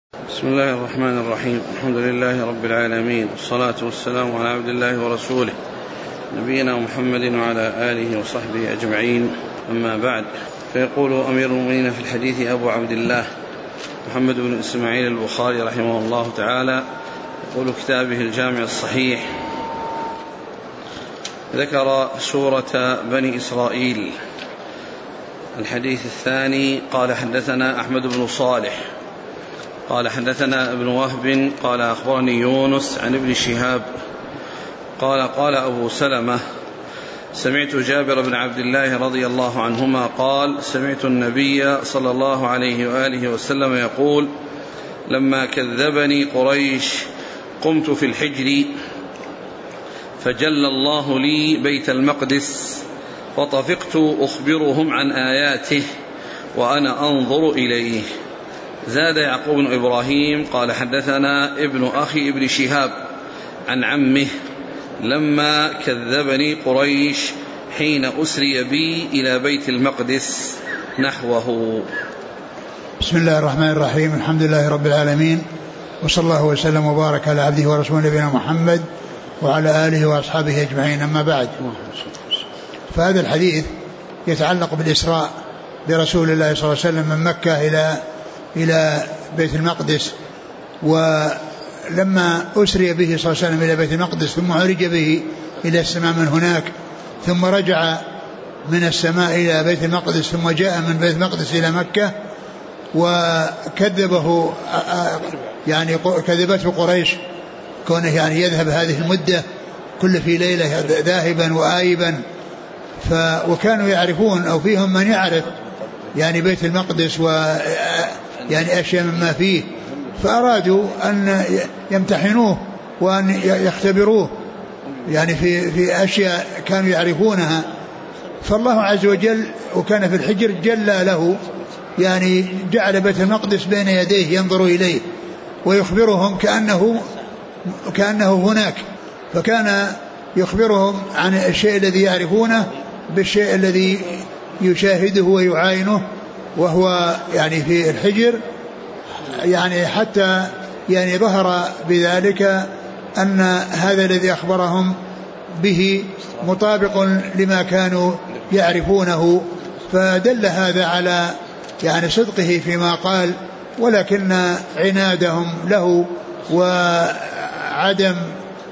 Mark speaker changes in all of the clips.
Speaker 1: بسم الله الرحمن الرحيم. الحمد لله رب العالمين، والصلاة والسلام على عبد الله ورسوله نبينا محمد وعلى آله وصحبه أجمعين، أما بعد. فيقول أمير المؤمنين في الحديث أبو عبد الله محمد بن إسماعيل البخاري رحمه الله تعالى، يقول كتابه الجامع الصحيح ذكر سورة بني إسرائيل. الحديث الثاني قال حدثنا أحمد بن صالح قال حدثنا ابن وهب قال أخبرني يونس عن ابن شهاب قال أبو سلمة سمعت جابر بن عبد الله رضي الله عنهما قال سمعت النبي صلى الله عليه وآله وسلم يقول لما كذبني قريش قمت في الحجر فجل الله لي بيت المقدس فطفقت أخبرهم عن آياته وأنا أنظر إليه. زاد يعقوب بن إبراهيم قال حدثنا ابن أخي ابن شهاب عن عمه لما كذبني قريش حين أسري بي إلى بيت المقدس نحوه.
Speaker 2: بسم الله الرحمن الرحيم. الحمد لله رب العالمين، وصلى الله وسلم وبارك على عبده ورسوله نبينا محمد وعلى آله وأصحابه أجمعين، أما بعد. فهذا الحديث يتعلق بالإسراء برسول الله صلى الله عليه وسلم من مكة إلى بيت المقدس. ولما أسري به صلى الله عليه وسلم إلى بيت المقدس ثم عرج به إلى السماء من هناك، ثم رجع من السماء إلى بيت المقدس، ثم جاء من بيت المقدس إلى مكة، وكذبه يعني كذبته قريش كونه يعني يذهب هذه المدة كل في ليلة ذاهبا وآيبا. وكانوا يعرفون أو فيهم من يعرف يعني بيت المقدس يعني أشياء مما فيه، فأرادوا أن يمتحنوه وأن يختبروه يعني في أشياء كانوا يعرفونها. فالله عز وجل وكان في الحجر جل له، يعني جعل بيت المقدس بين يديه ينظر إليه ويخبرهم كأنه هناك، فكان يخبرهم عن الشيء الذي يعرفونه بالشيء الذي يشاهده ويعاينه وهو يعني في الحجر، يعني حتى يعني ظهر بذلك أن هذا الذي أخبرهم به مطابق لما كانوا يعرفونه، فدل هذا على يعني صدقه فيما قال، ولكن عنادهم له وعدم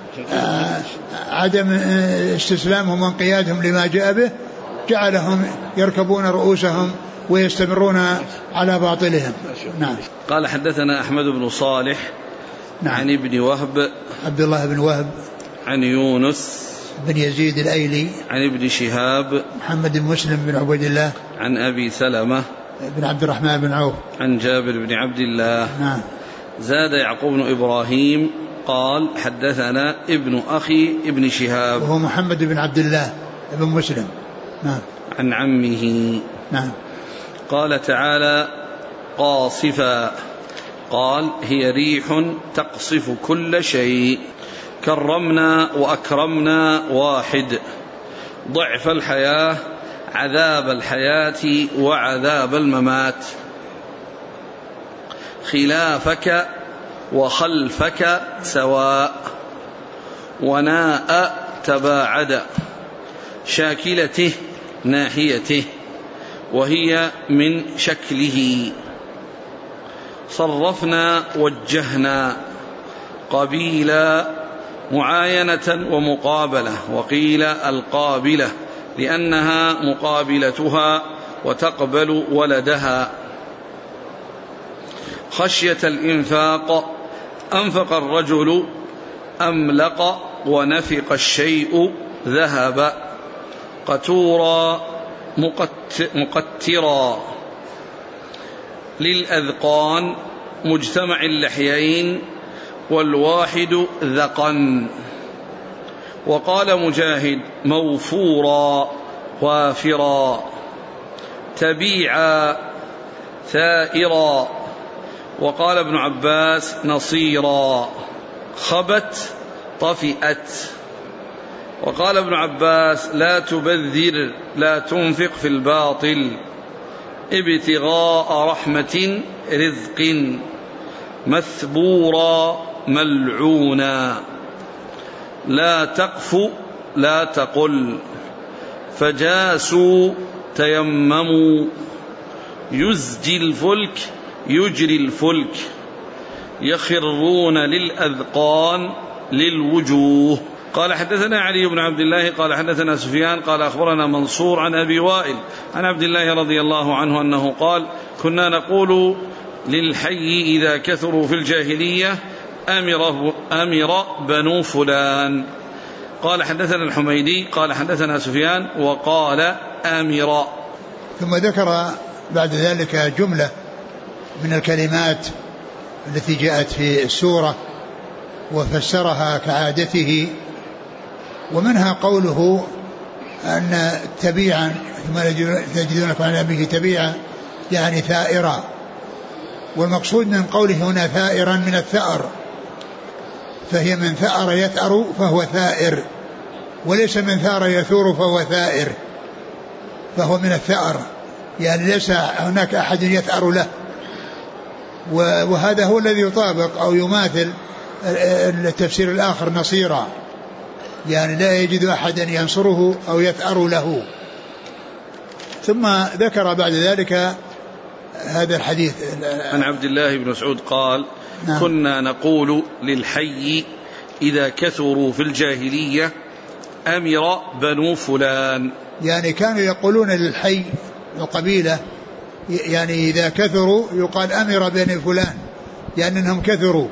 Speaker 2: استسلامهم وانقيادهم لما جاء به جعلهم يركبون رؤوسهم ويستمرون على باطلهم. نعم.
Speaker 1: قال حدثنا أحمد بن صالح عن ابن وهب
Speaker 2: عبد الله بن وهب
Speaker 1: عن يونس
Speaker 2: بن يزيد الأيلي
Speaker 1: عن ابن شهاب
Speaker 2: محمد بن مسلم بن عبيد الله
Speaker 1: عن أبي سلمة
Speaker 2: بن عبد الرحمن بن عوف عن
Speaker 1: جابر بن عبد الله.
Speaker 2: نعم.
Speaker 1: زاد يعقوب بن إبراهيم قال حدثنا ابن أخي ابن شهاب
Speaker 2: وهو محمد بن عبد الله بن مسلم. نعم.
Speaker 1: عن عمه.
Speaker 2: نعم.
Speaker 1: قال تعالى قاصفا قال هي ريح تقصف كل شيء كرمنا وأكرمنا واحد ضعف الحياة عذاب الحياة وعذاب الممات خلافك وخلفك سواء وناء تباعد شاكلته ناحيته وهي من شكله صرفنا وجهنا قبيلا معاينة ومقابلة، وقيل القابلة لأنها مقابلتها وتقبل ولدها. خشية الإنفاق أنفق الرجل أملق ونفق الشيء ذهب قتورا مقترا للأذقان مجتمع اللحيين والواحد ذقن. وقال مجاهد موفورا وافرا تبيعا ثائرا. وقال ابن عباس نصيرا خبت طفئت. وقال ابن عباس لا تبذر لا تنفق في الباطل ابتغاء رحمة رزق مثبورا ملعونا، لا تقف لا تقل، فجاسوا تيمموا، يزجي الفلك يجري الفلك، يخرون للأذقان للوجوه. قال حدثنا علي بن عبد الله قال حدثنا سفيان قال أخبرنا منصور عن أبي وائل عن عبد الله رضي الله عنه أنه قال كنا نقول للحي إذا كثروا في الجاهلية أمر بنو فلان. قال حدثنا الحميدي قال حدثنا سفيان وقال آمر.
Speaker 2: ثم ذكر بعد ذلك جملة من الكلمات التي جاءت في السورة وفسرها كعادته، ومنها قوله أن تبيعا ثم تجدونكم على أبيه تبيعا يعني ثائرا، والمقصود من قوله هنا ثائرا من الثأر، فهي من ثأر يثأر فهو ثائر، وليس من ثار يثور فهو ثائر، فهو من الثأر، يعني ليس هناك أحد يثأر له. وهذا هو الذي يطابق أو يماثل التفسير الآخر نصيرا، يعني لا يجد أحدا ينصره أو يثأر له. ثم ذكر بعد ذلك هذا الحديث
Speaker 1: عن عبد الله بن مسعود قال نعم. كنا نقول للحي إذا كثروا في الجاهلية أمر بنو فلان، يعني
Speaker 2: كانوا يقولون للحي القبيلة يعني إذا كثروا يقال أمر بني فلان، يعني أنهم كثروا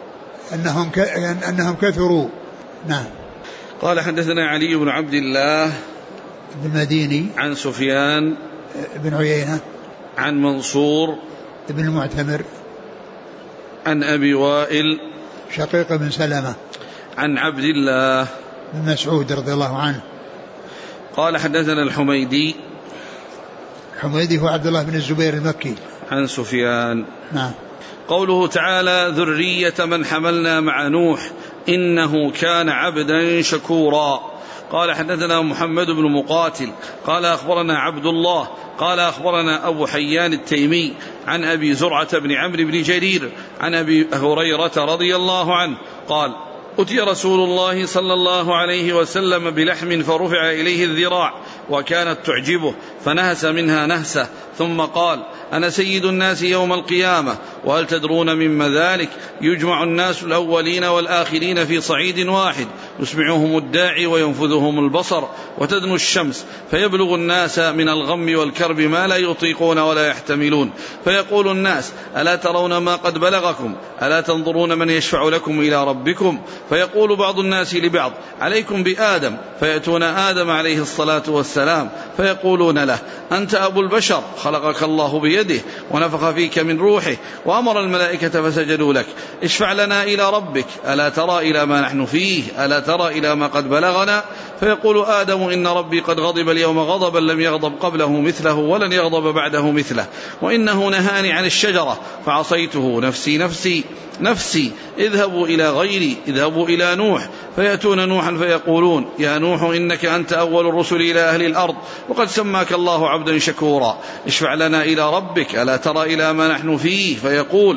Speaker 2: أنهم كثروا. نعم.
Speaker 1: قال حدثنا علي بن عبد الله
Speaker 2: بن مديني
Speaker 1: عن سفيان
Speaker 2: بن عيينة
Speaker 1: عن منصور
Speaker 2: بن المعتمر
Speaker 1: عن أبي وائل
Speaker 2: شقيق بن سلمة
Speaker 1: عن عبد الله
Speaker 2: بن مسعود رضي الله عنه.
Speaker 1: قال حدثنا الحميدي
Speaker 2: هو عبد الله بن الزبير المكي
Speaker 1: عن سفيان.
Speaker 2: نعم.
Speaker 1: قوله تعالى ذرية من حملنا مع نوح إنه كان عبدا شكورا. قال حدثنا محمد بن مقاتل قال أخبرنا عبد الله قال أخبرنا أبو حيان التيمي عن أبي زرعة بن عمرو بن جرير عن أبي هريرة رضي الله عنه قال أتي رسول الله صلى الله عليه وسلم بلحم فرفع إليه الذراع وكانت تعجبه فنهس منها نهسة ثم قال أنا سيد الناس يوم القيامة وهل تدرون مما ذلك؟ يجمع الناس الأولين والآخرين في صعيد واحد يسمعهم الداعي وينفذهم البصر وتدنو الشمس فيبلغ الناس من الغم والكرب ما لا يطيقون ولا يحتملون فيقول الناس ألا ترون ما قد بلغكم؟ ألا تنظرون من يشفع لكم إلى ربكم؟ فيقول بعض الناس لبعض عليكم بآدم فيأتون آدم عليه الصلاة والسلام فيقولون له أنت أبو البشر خلقك الله بيده ونفخ فيك من روحه وأمر الملائكة فسجدوا لك اشفع لنا إلى ربك ألا ترى إلى ما نحن فيه ألا ترى إلى ما قد بلغنا؟ فيقول آدم إن ربي قد غضب اليوم غضبا لم يغضب قبله مثله ولن يغضب بعده مثله وإنه نهاني عن الشجرة فعصيته نفسي نفسي نفسي اذهبوا إلى غيري اذهبوا إلى نوح فيأتون نوحا فيقولون يا نوح إنك أنت أول الرسل إلى أهل الأرض وقد سماك الله عبدا شكورا اشفع لنا إلى ربك ألا ترى إلى ما نحن فيه؟ فيقول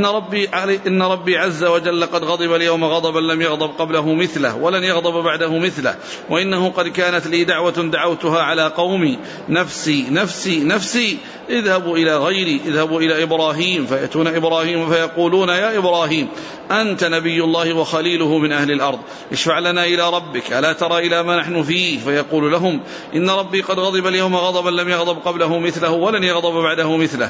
Speaker 1: إن ربي عز وجل قد غضب اليوم غضبا لم يغضب قبله مثله ولن يغضب بعده مثله وإنه قد كانت لي دعوة دعوتها على قومي نفسي نفسي نفسي اذهبوا إلى غيري اذهبوا إلى إبراهيم فيأتون إبراهيم فيقولون يا إبراهيم أنت نبي الله وخليله من أهل الأرض اشفع لنا إلى ربك ألا ترى إلى ما نحن فيه؟ فيقول لهم إن ربي قد غضب اليوم غضبا لم يغضب قبله مثله ولن يغضب بعده مثله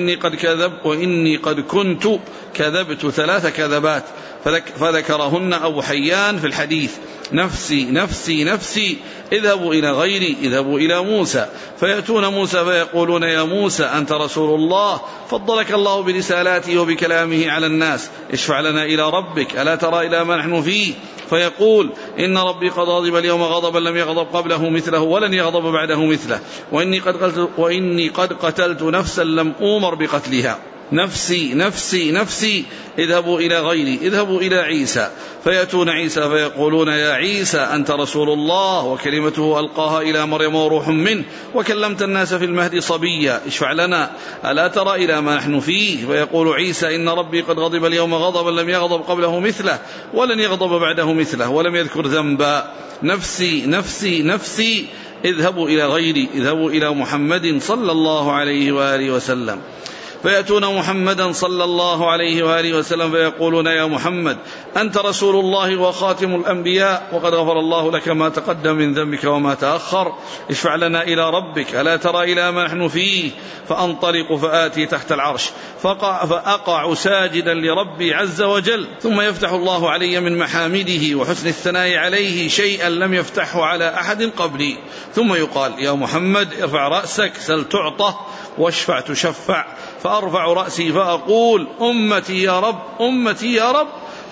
Speaker 1: وإني قد كنت كذبت 3 كذبات فذكرهن أبو حيان في الحديث نفسي نفسي نفسي اذهبوا إلى غيري اذهبوا إلى موسى فيأتون موسى فيقولون يا موسى أنت رسول الله فضلك الله برسالاته وبكلامه على الناس اشفع لنا إلى ربك ألا ترى إلى ما نحن فيه؟ فيقول إن ربي قد غضب اليوم غضبا لم يغضب قبله مثله ولن يغضب بعده مثله وإني قد قتلت نفسا لم أومر بقتلها نفسي نفسي نفسي اذهبوا إلى غيري، اذهبوا إلى عيسى. فيأتون عيسى فيقولون يا عيسى أنت رسول الله وكلمته ألقاها إلى مريم وروح منه وكلمت الناس في المهد صبيا، اشفع لنا ألا ترى إلى ما نحن فيه؟ فيقول عيسى إن ربي قد غضب اليوم غضبا لم يغضب قبله مثله ولن يغضب بعده مثله ولم يذكر ذنبا. نفسي نفسي نفسي اذهبوا إلى غيري، اذهبوا إلى محمد صلى الله عليه وآله وسلم. فيأتون محمدا صلى الله عليه وآله وسلم فيقولون يا محمد أنت رسول الله وخاتم الأنبياء وقد غفر الله لك ما تقدم من ذنبك وما تأخر، اشفع لنا إلى ربك ألا ترى إلى ما نحن فيه؟ فأنطلق فآتي تحت العرش فأقع ساجدا لربي عز وجل، ثم يفتح الله علي من محامده وحسن الثناء عليه شيئا لم يفتحه على أحد قبلي، ثم يقال يا محمد ارفع رأسك سل تعطى واشفع تشفع. فأرفع رأسي فأقول أمتي يا رب أمتي يا رب،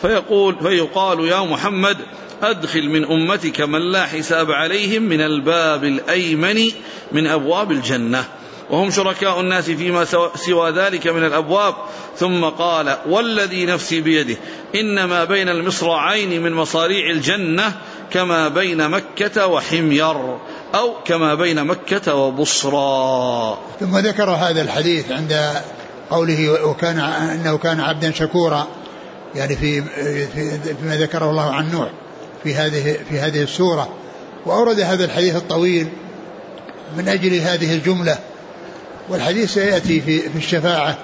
Speaker 1: فيقال يا محمد أدخل من أمتك من لا حساب عليهم من الباب الأيمن من أبواب الجنة وهم شركاء الناس فيما سوى ذلك من الأبواب. ثم قال والذي نفسي بيده إنما بين المصراعين من مصاريع الجنة كما بين مكة وحمير أو كما بين مكة وبصرى.
Speaker 2: ثم ذكر هذا الحديث عند قوله وكان أنه كان عبدا شكورا، يعني فيما ذكره الله عن نوح في هذه السورة، وأورد هذا الحديث الطويل من أجل هذه الجملة، والحديث سيأتي في الشفاعة،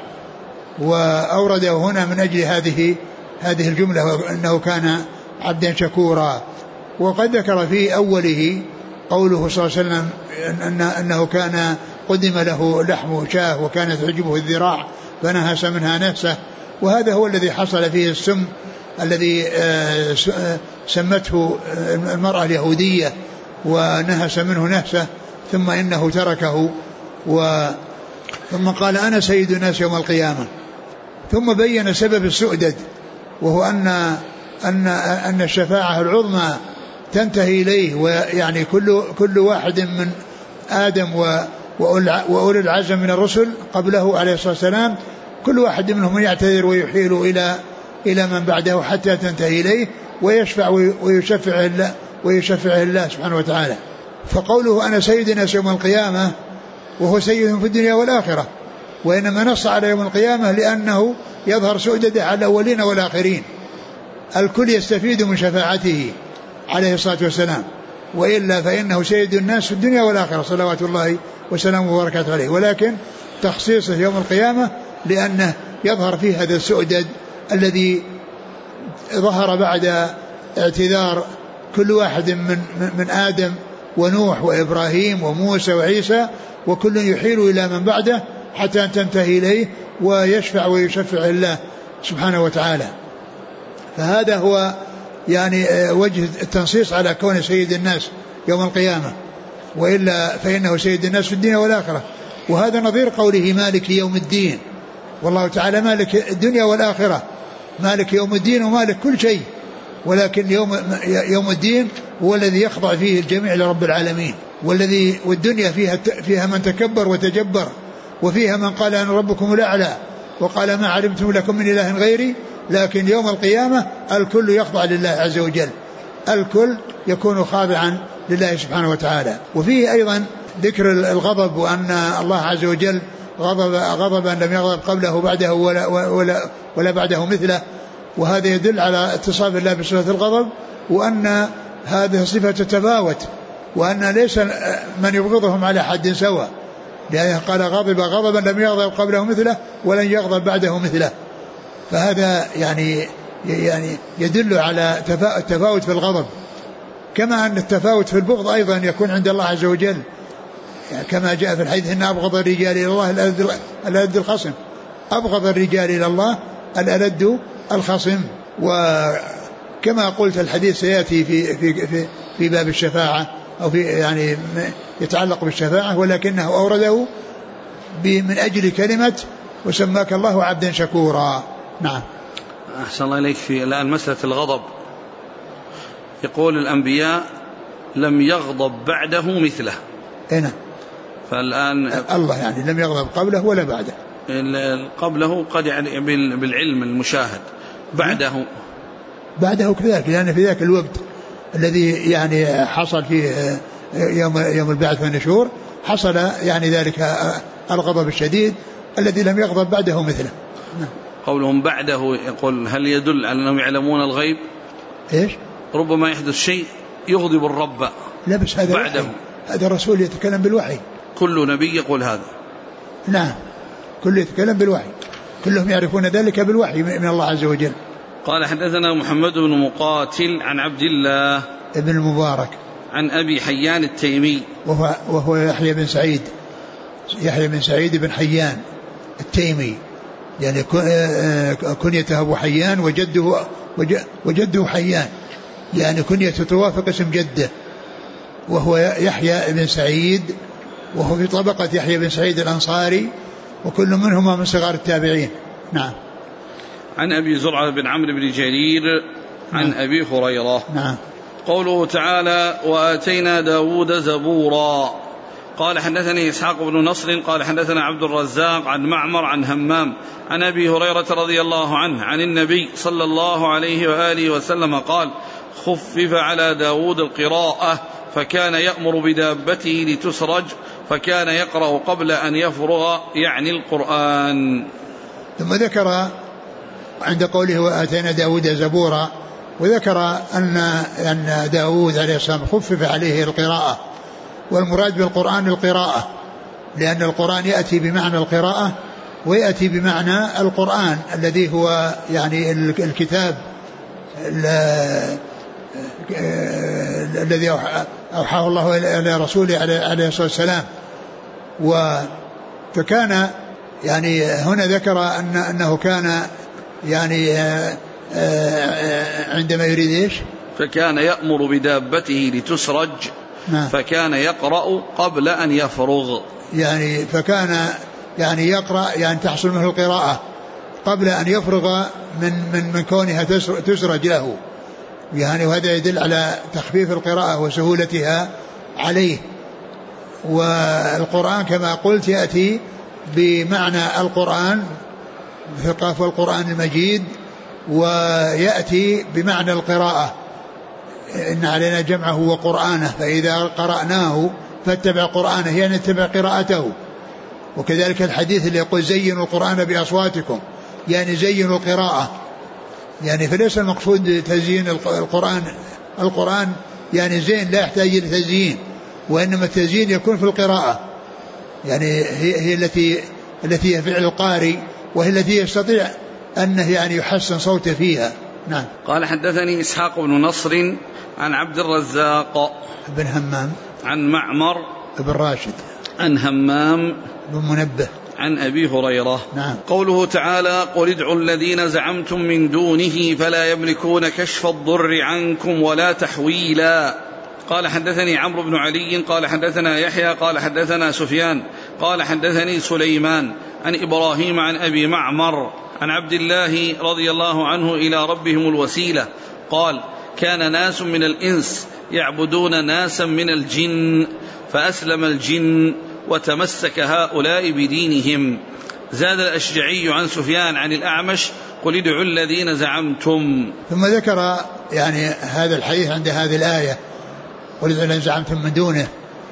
Speaker 2: وأورده هنا من أجل هذه الجملة وأنه كان عبدا شكورا. وقد ذكر في أوله قوله صلى الله عليه وسلم أنه كان قدم له لحم شاه وكانت تعجبه الذراع فنهس منها نفسه، وهذا هو الذي حصل فيه السم الذي سمته المرأة اليهودية ونهس منه نفسه، ثم إنه تركه ثم قال أنا سيد الناس يوم القيامة. ثم بين سبب السؤدد، وهو أن الشفاعة العظمى تنتهي إليه، ويعني كل واحد من آدم وأولي العزم من الرسل قبله عليه الصلاة والسلام كل واحد منهم يعتذر ويحيل إلى من بعده حتى تنتهي إليه ويشفع ويشفعه الله سبحانه وتعالى. فقوله أنا سيد الناس يوم القيامة وهو سيد في الدنيا والآخرة، وإنما نص على يوم القيامة لأنه يظهر سؤدده على الأولين والآخرين، الكل يستفيد من شفاعته عليه الصلاة والسلام، وإلا فإنه سيد الناس في الدنيا والآخرة صلوات الله وسلامه وبركاته عليه، ولكن تخصيصه يوم القيامة لأنه يظهر فيه هذا السؤدد الذي ظهر بعد اعتذار كل واحد من آدم ونوح وإبراهيم وموسى وعيسى، وكل يحيل إلى من بعده حتى تنتهي إليه ويشفع ويشفع الله سبحانه وتعالى. فهذا هو يعني وجه التنصيص على كون سيد الناس يوم القيامة، وإلا فإنه سيد الناس في الدنيا والآخرة. وهذا نظير قوله مالك يوم الدين، والله تعالى مالك الدنيا والآخرة، مالك يوم الدين ومالك كل شيء، ولكن يوم الدين هو الذي يخضع فيه الجميع لرب العالمين، والدنيا فيها من تكبر وتجبر، وفيها من قال أنا ربكم الأعلى وقال ما علمتم لكم من إله غيري. لكن يوم القيامة الكل يخضع لله عز وجل، الكل يكون خاضعا لله سبحانه وتعالى. وفيه أيضا ذكر الغضب، وأن الله عز وجل غضبا لم يغضب قبله بعده ولا بعده مثله، وهذا يدل على اتصاف الله بصفة الغضب، وأن هذه صفة تتفاوت، وأن ليس من يبغضهم على حد سواء، لأنه قال غضب غضبا لم يغضب قبله مثله ولن يغضب بعده مثله. فهذا يعني يدل على التفاوت في الغضب، كما أن التفاوت في البغض أيضا يكون عند الله عز وجل، كما جاء في الحديث إن أبغض الرجال إلى الله الألد الخصم، أبغض الرجال إلى الله الألد الخصم. وكما قلت الحديث سيأتي في باب الشفاعة أو في يعني يتعلق بالشفاعة، ولكنه أورده من أجل كلمة وسماك الله عبدا شكورا. نعم.
Speaker 1: أحسن الله إليك. في الآن مسألة الغضب، يقول الأنبياء لم يغضب بعده مثله.
Speaker 2: هنا
Speaker 1: فالآن
Speaker 2: الله يعني لم يغضب قبله ولا بعده.
Speaker 1: قبله قد يعني بالعلم المشاهد،
Speaker 2: بعده كذلك، لأن في ذاك الوقت الذي يعني حصل فيه يوم البعث والنشور حصل يعني ذلك الغضب الشديد الذي لم يغضب بعده مثله.
Speaker 1: قولهم بعده يقول هل يدل على أنهم يعلمون الغيب؟
Speaker 2: إيش؟
Speaker 1: ربما يحدث شيء يغضب الرب.
Speaker 2: لا بس هذا
Speaker 1: بعده،
Speaker 2: هذا الرسول يتكلم بالوحي،
Speaker 1: كل نبي يقول هذا.
Speaker 2: نعم، كل يتكلم بالوحي، كلهم يعرفون ذلك بالوحي من الله عز وجل.
Speaker 1: قال حدثنا محمد بن مقاتل عن عبد الله
Speaker 2: ابن المبارك عن
Speaker 1: أبي حيان التيمي
Speaker 2: وهو يحيى بن سعيد بن حيان التيمي، يعني كنيته أبو حيان وجده حيان، يعني كنيته توافق اسم جده، وهو يحيى بن سعيد، وهو في طبقة يحيى بن سعيد الأنصاري، وكل منهما من صغار التابعين. نعم.
Speaker 1: عن أبي زرعة بن عمرو بن جرير عن
Speaker 2: نعم.
Speaker 1: أبي هريرة.
Speaker 2: نعم.
Speaker 1: قوله تعالى وآتينا داود زبورا. قال حدثني إسحاق بن نصر قال حدثنا عبد الرزاق عن معمر عن همام عن أبي هريرة رضي الله عنه عن النبي صلى الله عليه وآله وسلم قال خفف على داود القراءة فكان يأمر بدابته لتسرج فكان يقرأ قبل أن يفرغ، يعني القرآن.
Speaker 2: ثم ذكر عند قوله وآتينا داود زبورا، وذكر أن داود عليه السلام خفف عليه القراءة، والمراد بالقرآن القراءة، لأن القرآن يأتي بمعنى القراءة ويأتي بمعنى القرآن الذي هو يعني الكتاب الذي أوحاه الله إلى رسوله عليه الصلاة والسلام. فكان يعني هنا ذكر أنه كان يعني عندما يريد إيش؟
Speaker 1: فكان يأمر بدابته لتسرج فكان يقرأ قبل أن يفرغ،
Speaker 2: يعني فكان يعني يقرأ يعني تحصل منه القراءة قبل أن يفرغ من كونها تسرج له، يعني وهذا يدل على تخفيف القراءة وسهولتها عليه. والقرآن كما قلت يأتي بمعنى القرآن ثقافة القرآن المجيد، ويأتي بمعنى القراءة إن علينا جمعه وقرآنه فإذا قرأناه فاتبع قرآنه يعني اتبع قراءته. وكذلك الحديث اللي يقول زينوا القرآن بأصواتكم، يعني زينوا القراءة، يعني فليس المقصود تزيين القرآن يعني زين لا يحتاج إلى تزيين، وإنما التزيين يكون في القراءة، يعني هي التي هي فعل القارئ، وهي التي يستطيع أنه يعني يحسن صوته فيها. نعم.
Speaker 1: قال حدثني إسحاق بن نصر عن عبد الرزاق
Speaker 2: بن همام عن
Speaker 1: معمر
Speaker 2: بن راشد
Speaker 1: عن همام
Speaker 2: بن منبه
Speaker 1: عن أبي هريرة.
Speaker 2: نعم.
Speaker 1: قوله تعالى قل ادعوا الذين زعمتم من دونه فلا يملكون كشف الضر عنكم ولا تحويلا. قال حدثني عمرو بن علي قال حدثنا يحيى قال حدثنا سفيان قال حدثني سليمان عن إبراهيم عن أبي معمر عن عبد الله رضي الله عنه إلى ربهم الوسيلة قال كان ناس من الإنس يعبدون ناسا من الجن فأسلم الجن وتمسك هؤلاء بدينهم. زاد الأشجعي عن سفيان عن الأعمش قل ادعوا الذين زعمتم.
Speaker 2: ثم ذكر يعني هذا الحديث عند هذه الآية قل ادعوا الذين زعمتم من دونه،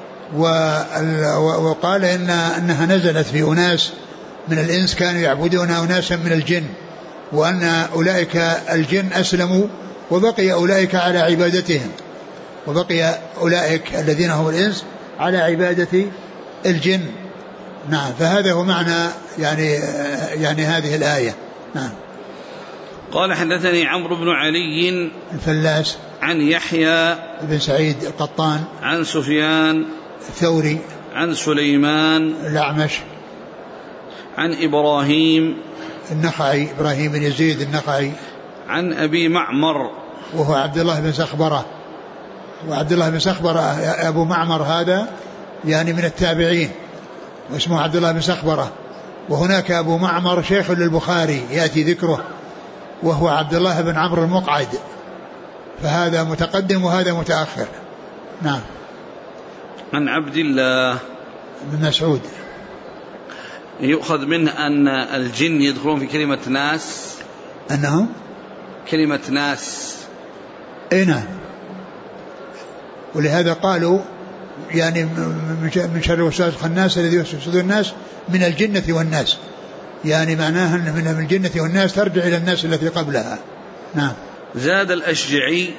Speaker 2: وقال إنها نزلت في أناس من الإنس كانوا يعبدون أناسا من الجن، وأن أولئك الجن أسلموا وبقي أولئك على عبادتهم، وبقي أولئك الذين هم الإنس على عبادة الجن. نعم. فهذا هو معنى يعني هذه الآية. نعم.
Speaker 1: قال حدثني عمرو بن علي
Speaker 2: الفلاس
Speaker 1: عن يحيى
Speaker 2: بن سعيد القطان
Speaker 1: عن سفيان
Speaker 2: الثوري
Speaker 1: عن سليمان
Speaker 2: الأعمش
Speaker 1: عن إبراهيم
Speaker 2: النخعي إبراهيم بن يزيد النخعي عن
Speaker 1: أبي معمر
Speaker 2: وهو عبد الله بن سخبرة. وعبد الله بن سخبرة أبو معمر هذا يعني من التابعين واسمه عبد الله بن سخبرة. وهناك أبو معمر شيخ للبخاري يأتي ذكره وهو عبد الله بن عمرو المقعد، فهذا متقدم وهذا متأخر. نعم.
Speaker 1: عن عبد الله
Speaker 2: بن مسعود
Speaker 1: يؤخذ منه أن الجن يدخلون في كلمة ناس،
Speaker 2: أنهم
Speaker 1: كلمة ناس.
Speaker 2: أي نعم، ولهذا قالوا يعني من شر الوسواس الخناس الذي يوسوس في صدور الناس من الجنة والناس، يعني معناها أن من الجنة والناس ترجع إلى الناس التي قبلها. نعم.
Speaker 1: زاد الأشجعي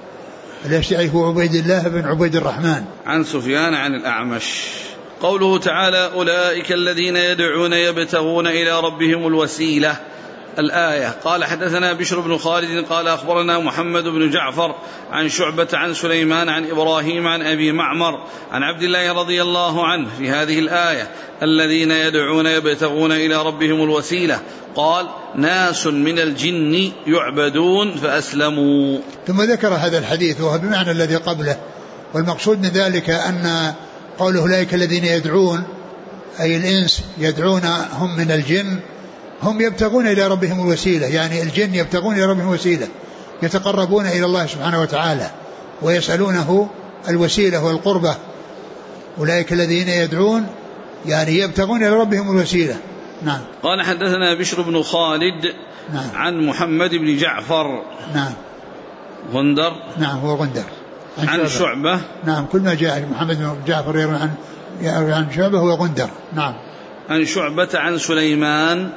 Speaker 2: هو عبيد الله بن عبيد الرحمن
Speaker 1: عن سفيان عن الأعمش. قوله تعالى أولئك الذين يدعون يبتغون إلى ربهم الوسيلة، الآية. قال حدثنا بشر بن خالد قال أخبرنا محمد بن جعفر عن شعبة عن سليمان عن إبراهيم عن أبي معمر عن عبد الله رضي الله عنه في هذه الآية الذين يدعون يبتغون إلى ربهم الوسيلة، قال ناس من الجن يعبدون فأسلموا.
Speaker 2: ثم ذكر هذا الحديث وهو بمعنى الذي قبله، والمقصود من ذلك أن قوله أولئك الذين يدعون أي الإنس يدعون هم من الجن، هم يبتغون إلى ربهم الوسيلة، يعني الجن يبتغون إلى ربهم الوسيلة، يتقربون إلى الله سبحانه وتعالى ويسألونه الوسيلة والقربة. أولئك الذين يدعون يعني يبتغون إلى ربهم الوسيلة. نعم.
Speaker 1: قال حدثنا بشر بن خالد
Speaker 2: نعم.
Speaker 1: عن محمد بن جعفر.
Speaker 2: نعم.
Speaker 1: غندر.
Speaker 2: نعم هو غندر.
Speaker 1: عن شعبة.
Speaker 2: نعم كل ما جاء محمد بن جعفر يروي عن شعبة هو غندر. نعم.
Speaker 1: عن شعبة عن سليمان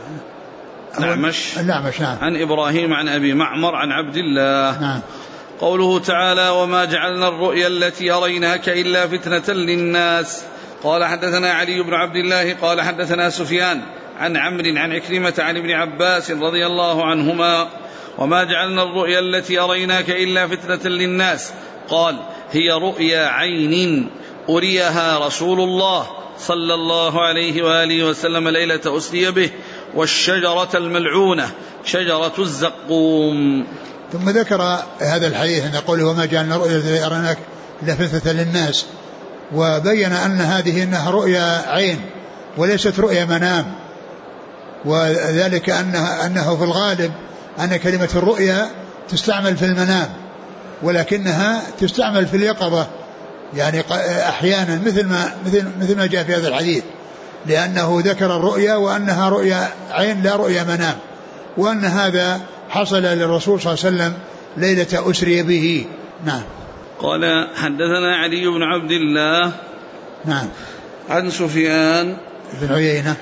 Speaker 1: الأعمش.
Speaker 2: نعم.
Speaker 1: عن إبراهيم عن أبي معمر عن عبد الله.
Speaker 2: نعم.
Speaker 1: قوله تعالى وما جعلنا الرؤيا التي أريناك إلا فتنة للناس. قال حدثنا علي بن عبد الله قال حدثنا سفيان عن عمرو عن عكرمة عن ابن عباس رضي الله عنهما وما جعلنا الرؤيا التي أريناك إلا فتنة للناس، قال هي رؤيا عين أريها رسول الله صلى الله عليه وآله وسلم ليلة أسري به، والشجرة الملعونة شجرة الزقوم.
Speaker 2: ثم ذكر هذا الحديث عند قوله وما جعلنا الرؤيا التي أريناك إلا فتنة للناس، وبين أن هذه إنها رؤيا عين وليست رؤيا منام، وذلك أنه في الغالب أن كلمة الرؤيا تستعمل في المنام ولكنها تستعمل في اليقظة، يعني أحيانا مثل ما جاء في هذا الحديث، لأنه ذكر الرؤيا وأنها رؤيا عين لا رؤيا منام، وأن هذا حصل للرسول صلى الله عليه وسلم ليلة أسري به. نعم.
Speaker 1: قال حدثنا علي بن عبد الله.
Speaker 2: نعم.
Speaker 1: عن سفيان
Speaker 2: بن عيينة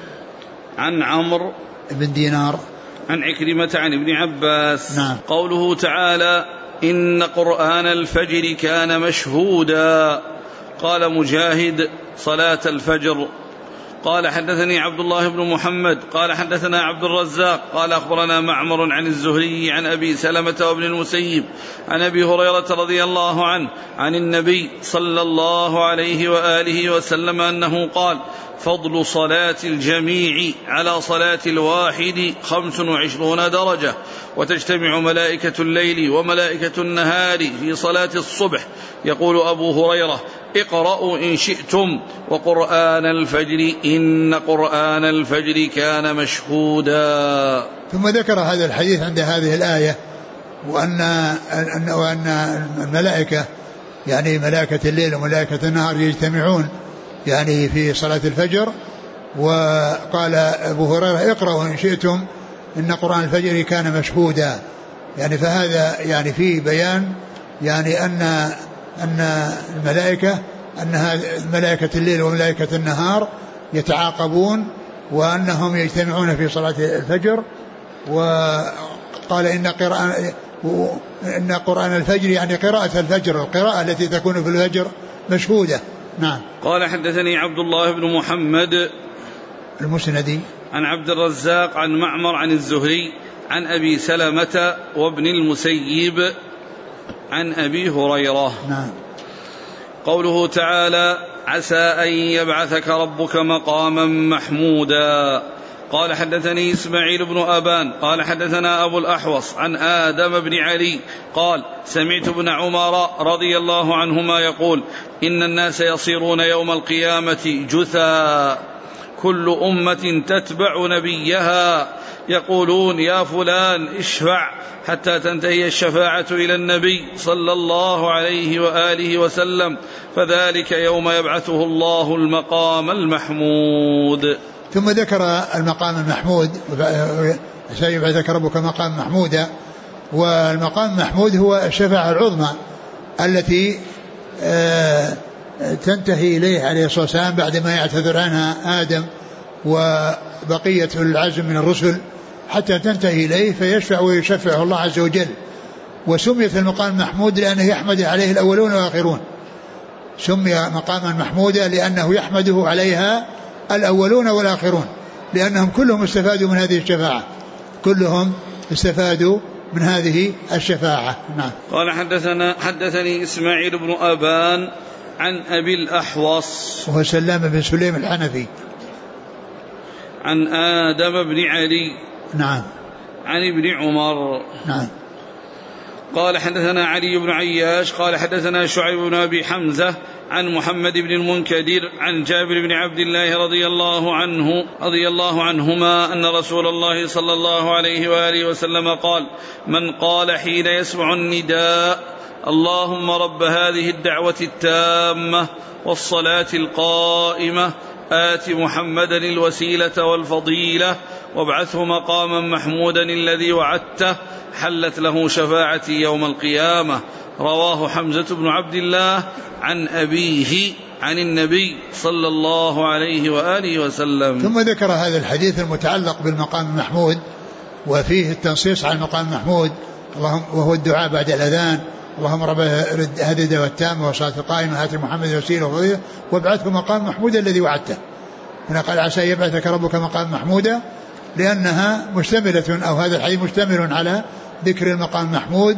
Speaker 1: عن عمرو
Speaker 2: بن دينار
Speaker 1: عن عكرمة عن ابن عباس.
Speaker 2: نعم.
Speaker 1: قوله تعالى إن قرآن الفجر كان مشهودا، قال مجاهد صلاة الفجر. قال حدثني عبد الله بن محمد قال حدثنا عبد الرزاق قال أخبرنا معمر عن الزهري عن أبي سلمة وابن المسيب عن أبي هريرة رضي الله عنه عن النبي صلى الله عليه وآله وسلم أنه قال فضل صلاة الجميع على صلاة الواحد 25 درجة، وتجتمع ملائكة الليل وملائكة النهار في صلاة الصبح. يقول أبو هريرة اقرأوا إن شئتم وقرآن الفجر إن قرآن الفجر كان مشهودا.
Speaker 2: ثم ذكر هذا الحديث عند هذه الآية وأن الملائكة يعني ملائكة الليل وملائكة النهار يجتمعون يعني في صلاة الفجر. وقال أبو هريرة اقرأوا إن شئتم إن قرآن الفجر كان مشهودا، يعني فهذا يعني فيه بيان يعني أن الملائكة أنها ملائكة الليل وملائكة النهار يتعاقبون وأنهم يجتمعون في صلاة الفجر. وقال إن قرآن الفجر يعني قراءة الفجر، القراءة التي تكون في الفجر مشهودة. نعم.
Speaker 1: قال حدثني عبد الله بن محمد
Speaker 2: المسندي
Speaker 1: عن عبد الرزاق عن معمر عن الزهري عن أبي سلمة وابن المسيب عن أبي هريرة.
Speaker 2: نعم.
Speaker 1: قوله تعالى عسى أن يبعثك ربك مقاما محمودا. قال حدثني إسماعيل بن أبان قال حدثنا أبو الأحوص عن آدم بن علي قال سمعت ابن عمر رضي الله عنهما يقول إن الناس يصيرون يوم القيامة جثى كل أمة تتبع نبيها يقولون يا فلان اشفع حتى تنتهي الشفاعة إلى النبي صلى الله عليه وآله وسلم، فذلك يوم يبعثه الله المقام المحمود.
Speaker 2: ثم ذكر المقام المحمود، سيبعثك ربك مقام محمودا. والمقام المحمود هو الشفاعة العظمى التي تنتهي إليه عليه الصلاة والسلام بعدما يعتذر عنها آدم وبقية العزم من الرسل حتى تنتهي إليه فيشفع ويشفعه الله عز وجل. وسميت المقام المحمود لأنه يحمد عليه الأولون والآخرون، سمي مقاما محمودا لأنه يحمده عليها الأولون والآخرون، لأنهم كلهم استفادوا من هذه الشفاعة، كلهم استفادوا من هذه الشفاعة. نعم.
Speaker 1: قال حدثني إسماعيل بن أبان عن أبي الأحوص
Speaker 2: وهو سلام بن سليم الحنفي
Speaker 1: عن آدم بن علي
Speaker 2: نعم
Speaker 1: عن ابن عمر
Speaker 2: نعم.
Speaker 1: قال حدثنا علي بن عياش قال حدثنا شعيب بن أبي حمزة عن محمد بن المنكدر عن جابر بن عبد الله رضي الله عنهما أن رسول الله صلى الله عليه وآله وسلم قال: من قال حين يسمع النداء: اللهم رب هذه الدعوة التامة والصلاة القائمة آت محمدا الوسيلة والفضيلة وابعثه مقاما محمودا الذي وعدته، حلت له شفاعتي يوم القيامة. رواه حمزة بن عبد الله عن أبيه عن النبي صلى الله عليه وآله وسلم.
Speaker 2: ثم ذكر هذا الحديث المتعلق بالمقام المحمود وفيه التنصيص على المقام المحمود، وهو الدعاء بعد الأذان: اللهم رب هذه الدعوة التامة والصلاة القائمة آت محمد الوسيلة والفضيلة وابعثه مقام محمودا الذي وعدته. هنا قال: عسى يبعثك ربك مقام محمودا، لأنها مشتملة أو هذا الحديث مشتمل على ذكر المقام المحمود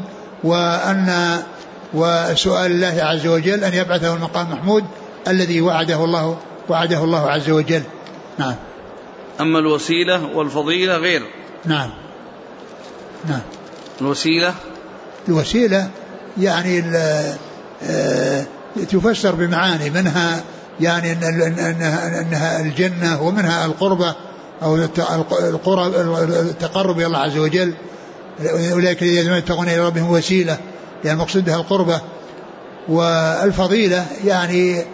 Speaker 2: وسؤال الله عز وجل أن يبعثه المقام المحمود الذي وعده الله عز وجل. نعم.
Speaker 1: أما الوسيلة والفضيلة غير.
Speaker 2: نعم. الوسيلة يعني تفسر بمعاني، منها يعني أنها الجنة، ومنها القربة أو التقرب إلى الله عز وجل. أولئك الذين يتقون إلى ربهم وسيلة، يعني مقصود بها القربة. والفضيلة يعني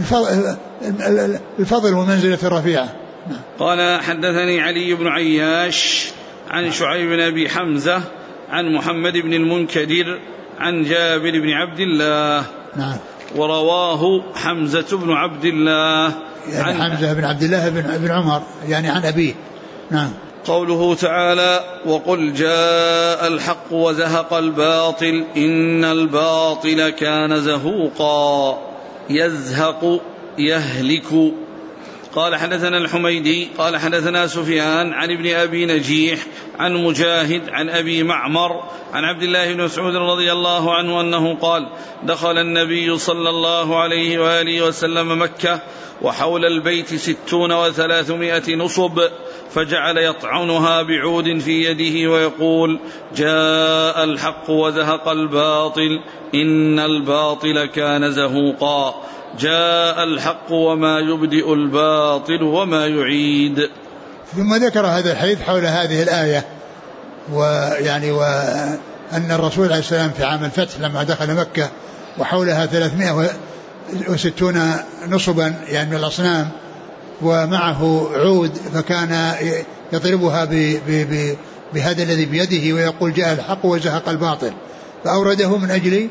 Speaker 2: الفضل والمنزلة الرفيعة.
Speaker 1: قال: حدثني علي بن عياش عن شعيب بن أبي حمزة عن محمد بن المنكدر عن جابر بن عبد الله.
Speaker 2: نعم.
Speaker 1: ورواه حمزة بن عبد الله
Speaker 2: يعني حمزة بن عبد الله بن عمر يعني عن أبيه. نعم.
Speaker 1: قوله تعالى: وقل جاء الحق وزهق الباطل إن الباطل كان زهوقا. يزهق يهلك. قال: حدثنا الحميدي قال: حدثنا سفيان عن ابن أبي نجيح عن مجاهد عن أبي معمر عن عبد الله بن مسعود رضي الله عنه أنه قال: دخل النبي صلى الله عليه وآله وسلم مكة وحول البيت 60 و300 نصب، فجعل يطعنها بعود في يده ويقول: جاء الحق وزهق الباطل إن الباطل كان زهوقا. جاء الحق وما يبدئ الباطل وما يعيد.
Speaker 2: ثم ذكر هذا الحديث حول هذه الآية، ويعني وأن الرسول عليه السلام في عام الفتح لما دخل مكة وحولها 360 نصبا يعني من الأصنام ومعه عود، فكان يضربها بهذا الذي بيده ويقول: جاء الحق وزهق الباطل، فأورده من أجل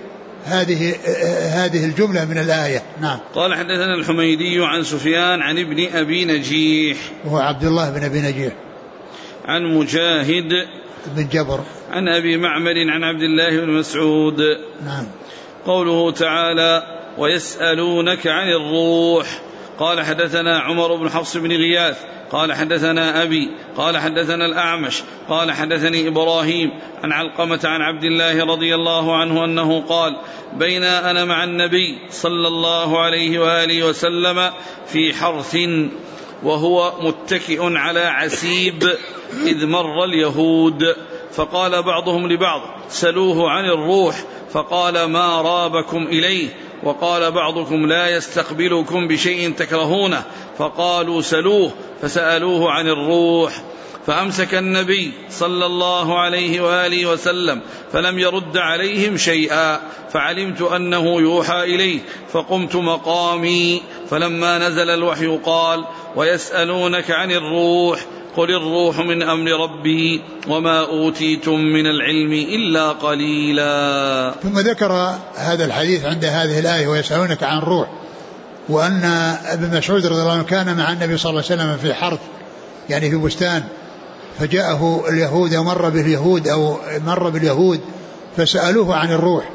Speaker 2: هذه الجملة من الآية. نعم.
Speaker 1: قال: حدثنا الحميدي عن سفيان عن ابن أبي نجيح
Speaker 2: وهو عبد الله بن أبي نجيح
Speaker 1: عن مجاهد
Speaker 2: بن جبر
Speaker 1: عن أبي معمر عن عبد الله بن مسعود.
Speaker 2: نعم.
Speaker 1: قوله تعالى: ويسألونك عن الروح. قال: حدثنا عمر بن حفص بن غياث قال: حدثنا أبي قال: حدثنا الأعمش قال: حدثني إبراهيم عن علقمة عن عبد الله رضي الله عنه أنه قال: بين أنا مع النبي صلى الله عليه وآله وسلم في حرث وهو متكئ على عسيب إذ مر اليهود، فقال بعضهم لبعض: سلوه عن الروح، فقال: ما رابكم إليه، وقال بعضكم لا يستقبلكم بشيء تكرهونه، فقالوا سلوه، فسألوه عن الروح، فأمسك النبي صلى الله عليه وآله وسلم فلم يرد عليهم شيئا، فعلمت أنه يوحى إليه، فقمت مقامي، فلما نزل الوحي قال: ويسألونك عن الروح، قل الروح من أمر ربي وما أوتيتم من العلم إلا قليلا.
Speaker 2: ثم ذكر هذا الحديث عند هذه الآية: ويسألونك عن الروح، وأن ابن مسعود رضي الله عنه كان مع النبي صلى الله عليه وسلم في حرث، يعني في بستان، فجاءه اليهود مر باليهود فسألوه عن الروح،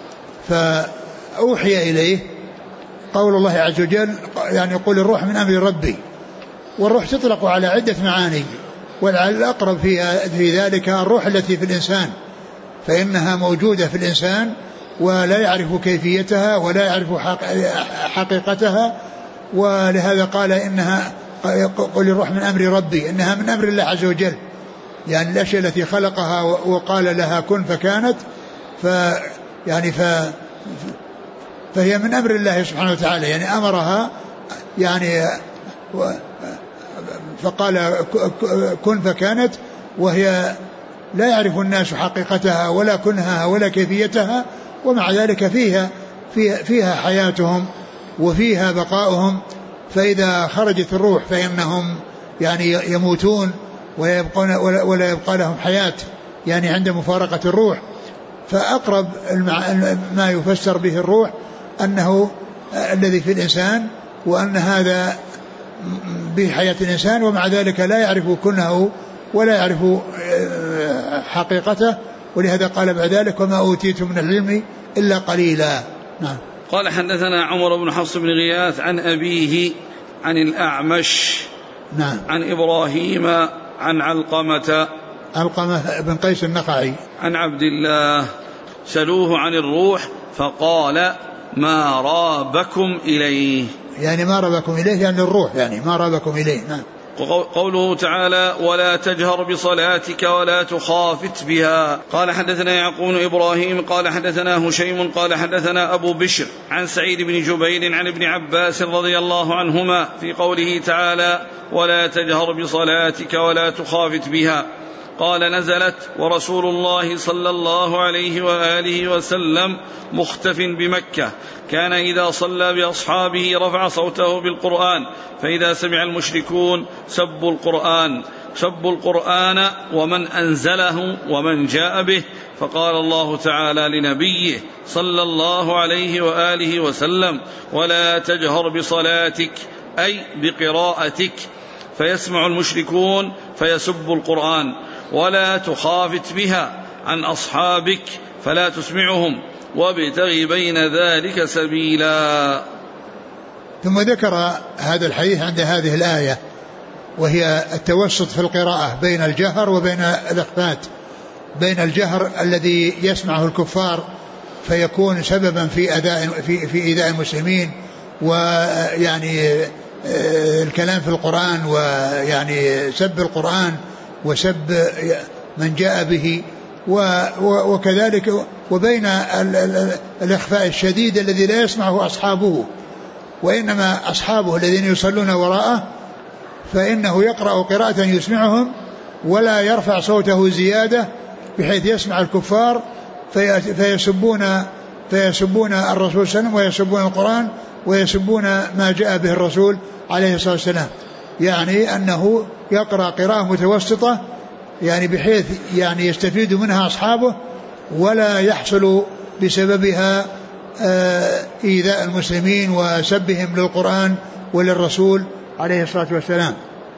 Speaker 2: فأوحي إليه قول الله عز وجل يعني قل الروح من أمر ربي. والروح تطلق على عدة معاني، والأقرب في ذلك الروح التي في الإنسان، فإنها موجودة في الإنسان ولا يعرف كيفيتها ولا يعرف حقيقتها، ولهذا قال إنها قل الروح من أمر ربي، إنها من أمر الله عز وجل، يعني الأشياء التي خلقها وقال لها كن فكانت، فهي من أمر الله سبحانه وتعالى، يعني أمرها، يعني فقال كن فكانت، وهي لا يعرف الناس حقيقتها ولا كنها ولا كيفيتها، ومع ذلك فيها حياتهم وفيها بقاؤهم، فإذا خرجت الروح فإنهم يعني يموتون ولا يبقى لهم حياة يعني عند مفارقة الروح. فأقرب ما يفسر به الروح أنه الذي في الإنسان، وأن هذا بحياة الإنسان، ومع ذلك لا يعرف كنه ولا يعرف حقيقته، ولهذا قال بعد ذلك: وما أوتيتم من العلم إلا قليلا. نعم.
Speaker 1: قال: حدثنا عمر بن حفص بن غياث عن أبيه عن الأعمش،
Speaker 2: نعم،
Speaker 1: عن إبراهيم عن علقمة
Speaker 2: بن قيس النخعي
Speaker 1: عن عبد الله سألوه عن الروح فقال: ما رابكم إليه،
Speaker 2: يعني ما رابكم إليه يعني الروح، يعني ما رابكم إليه. نعم.
Speaker 1: قوله تعالى: ولا تجهر بصلاتك ولا تخافت بها. قال: حدثنا يعقوب بن إبراهيم قال حدثنا هشيم قال حدثنا أبو بشر عن سعيد بن جبير عن ابن عباس رضي الله عنهما في قوله تعالى: ولا تجهر بصلاتك ولا تخافت بها. قال: نزلت ورسول الله صلى الله عليه وآله وسلم مختف بمكة، كان إذا صلى بأصحابه رفع صوته بالقرآن، فإذا سمع المشركون سبوا القرآن ومن أنزله ومن جاء به. فقال الله تعالى لنبيه صلى الله عليه وآله وسلم: ولا تجهر بصلاتك أي بقراءتك، فيسمع المشركون فيسبوا القرآن، ولا تخافت بها عن أصحابك فلا تسمعهم، وابتغ بين ذلك سبيلا.
Speaker 2: ثم ذكر هذا الحديث عند هذه الآية، وهي التوسط في القراءة بين الجهر وبين الإخفات، بين الجهر الذي يسمعه الكفار فيكون سببا في إيذاء المسلمين، ويعني الكلام في القرآن، ويعني سب القرآن وسب من جاء به، وكذلك وبين الإخفاء الشديد الذي لا يسمعه أصحابه، وإنما أصحابه الذين يصلون وراءه فإنه يقرأ قراءة يسمعهم ولا يرفع صوته زيادة بحيث يسمع الكفار فيسبون الرسول صلى الله عليه وسلم، ويسبون القرآن، ويسبون ما جاء به الرسول عليه الصلاة والسلام، يعني أنه يقرأ قراءة متوسطة، يعني بحيث يعني يستفيد منها أصحابه ولا يحصل بسببها إيذاء المسلمين وسبهم للقرآن وللرسول عليه الصلاة والسلام.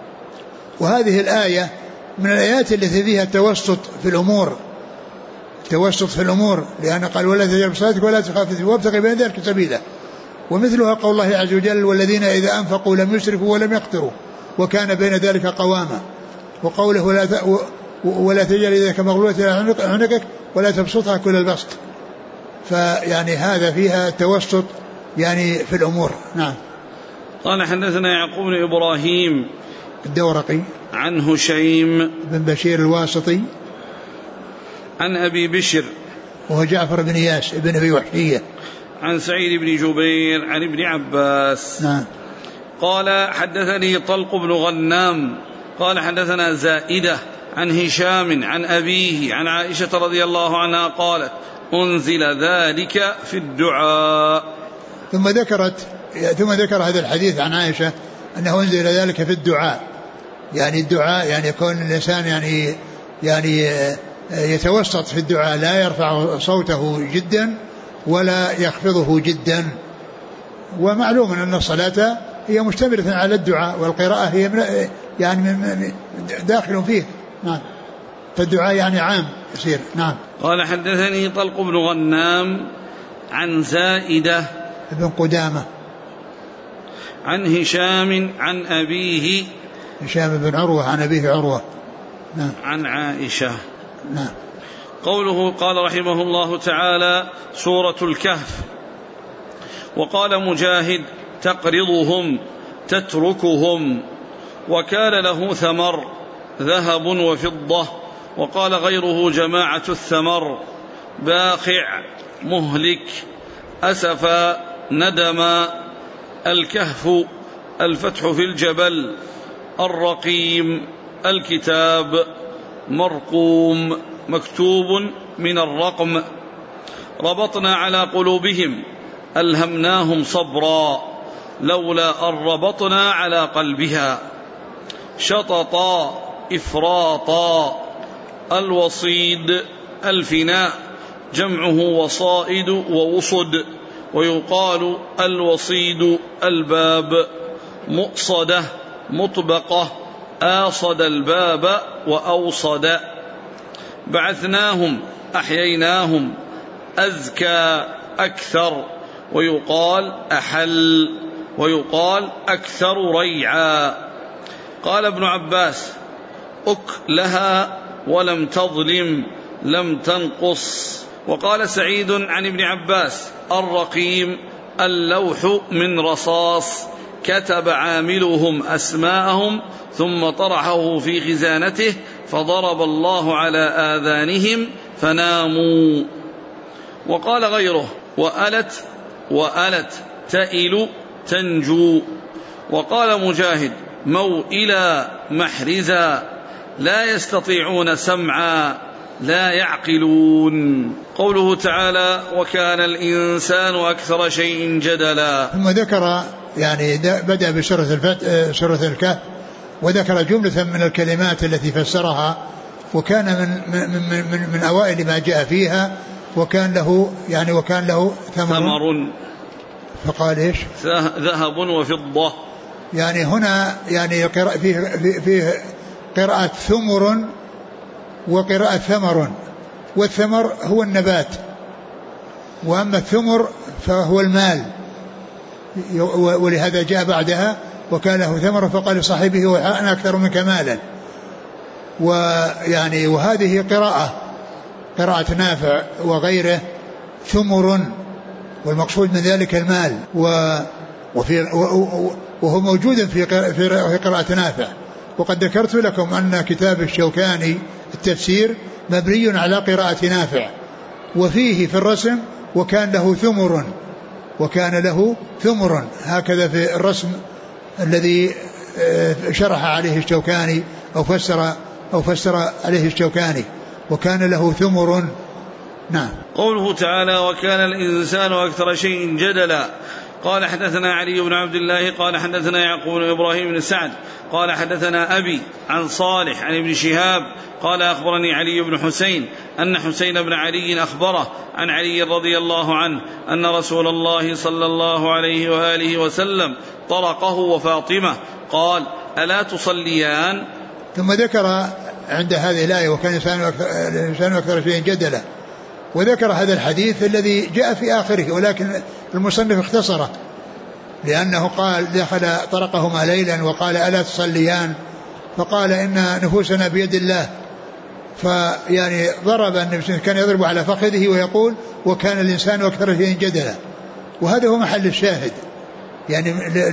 Speaker 2: وهذه الآية من الآيات التي فيها التوسط في الأمور، لأن قال: ولا تجهر بصلاتك ولا تخافت وابتغ بين ذلك سبيلا. ومثلها قول الله عز وجل: والذين إذا أنفقوا لم يسرفوا ولم يقتروا وكان بين ذلك قواما. وقوله: ولا تجعل يدك مغلولة إلى عنقك ولا تبسطها كل البسط. فيعني هذا فيها التوسط يعني في الأمور. نعم.
Speaker 1: قال: حدثنا يعقوب بن إبراهيم
Speaker 2: الدورقي
Speaker 1: عن هشيم
Speaker 2: بن بشير الواسطي
Speaker 1: عن أبي بشر
Speaker 2: وهو جعفر بن إياس بن أبي وحشية
Speaker 1: عن سعيد بن جبير عن ابن عباس.
Speaker 2: نعم.
Speaker 1: قال حدثني طلق بن غنام قال حدثنا زائدة عن هشام عن أبيه عن عائشة رضي الله عنها قالت أنزل ذلك في الدعاء.
Speaker 2: ثم ذكر هذا الحديث عن عائشة أنه أنزل ذلك في الدعاء، يعني الدعاء يعني يكون الإنسان يعني يتوسط في الدعاء، لا يرفع صوته جدا ولا يخفضه جدا. ومعلوم أن الصلاة هي مشتملة على الدعاء، والقراءة هي يعني داخل فيه. نعم. فالدعاء يعني عام يصير. نعم.
Speaker 1: قال حدثني طلق بن غنام عن زائدة
Speaker 2: ابن قدامة
Speaker 1: عن هشام عن أبيه
Speaker 2: هشام بن عروة عن أبيه عروة. نعم.
Speaker 1: عن عائشة.
Speaker 2: نعم.
Speaker 1: قوله قال رحمه الله تعالى سورة الكهف. وقال مجاهد تقرضهم تتركهم. وكان له ثمر ذهب وفضة. وقال غيره جماعة الثمر باخع مهلك أسف ندم. الكهف الفتح في الجبل. الرقيم الكتاب. مرقوم مكتوب من الرقم. ربطنا على قلوبهم ألهمناهم صبرا لولا أن ربطنا على قلبها. شططا إفراطا. الوصيد الفناء جمعه وصائد ووصد، ويقال الوصيد الباب. مؤصدة مطبقة آصد الباب وأوصد. بعثناهم أحييناهم أزكى أكثر، ويقال أحل، ويقال أكثر ريعا. قال ابن عباس أك لها ولم تظلم لم تنقص. وقال سعيد عن ابن عباس الرقيم اللوح من رصاص كتب عاملهم أسماءهم ثم طرحه في خزانته فضرب الله على آذانهم فناموا. وقال غيره وألت تئل تنجو. وقال مجاهد موئلا محرزا لا يستطيعون سمعا لا يعقلون. قوله تعالى وكان الإنسان أكثر شيء جدلا.
Speaker 2: ثم ذكر يعني بدأ بسورة الكهف وذكر جملة من الكلمات التي فسرها، وكان من أوائل ما جاء فيها وكان له ثمر. فقال إيش؟
Speaker 1: ذهب وفضة.
Speaker 2: يعني هنا يعني فيه قراءة ثمر وقراءة ثمر، والثمر هو النبات، وأما الثمر فهو المال، ولهذا جاء بعدها وكان له ثمر فقال لصاحبه أنا أكثر منك مالا. ويعني وهذه قراءة نافع وغيره ثمر، والمقصود من ذلك المال، وهو موجود في قراءة نافع. وقد ذكرت لكم أن كتاب الشوكاني التفسير مبني على قراءة نافع، وفيه في الرسم وكان له ثمر هكذا في الرسم الذي شرح عليه الشوكاني أو فسر عليه الشوكاني، وكان له ثمر. نعم.
Speaker 1: قوله تعالى وكان الإنسان أكثر شيء جدلا. قال حدثنا علي بن عبد الله قال حدثنا يعقوب بن إبراهيم بن سعد قال حدثنا أبي عن صالح عن ابن شهاب قال أخبرني علي بن حسين أن حسين بن علي أخبره عن علي رضي الله عنه أن رسول الله صلى الله عليه وآله وسلم طرقه وفاطمة قال ألا تصليان.
Speaker 2: ثم ذكر عند هذه الآية وكان الإنسان أكثر شيء جدلا، وذكر هذا الحديث الذي جاء في آخره، ولكن المصنف اختصره لأنه قال دخل طرقهما ليلا وقال ألا تصليان، فقال إن نفوسنا بيد الله، فيعني ضرب النبي كان يضرب على فخذه ويقول وكان الإنسان أكثر شيء جدلا، وهذا هو محل الشاهد يعني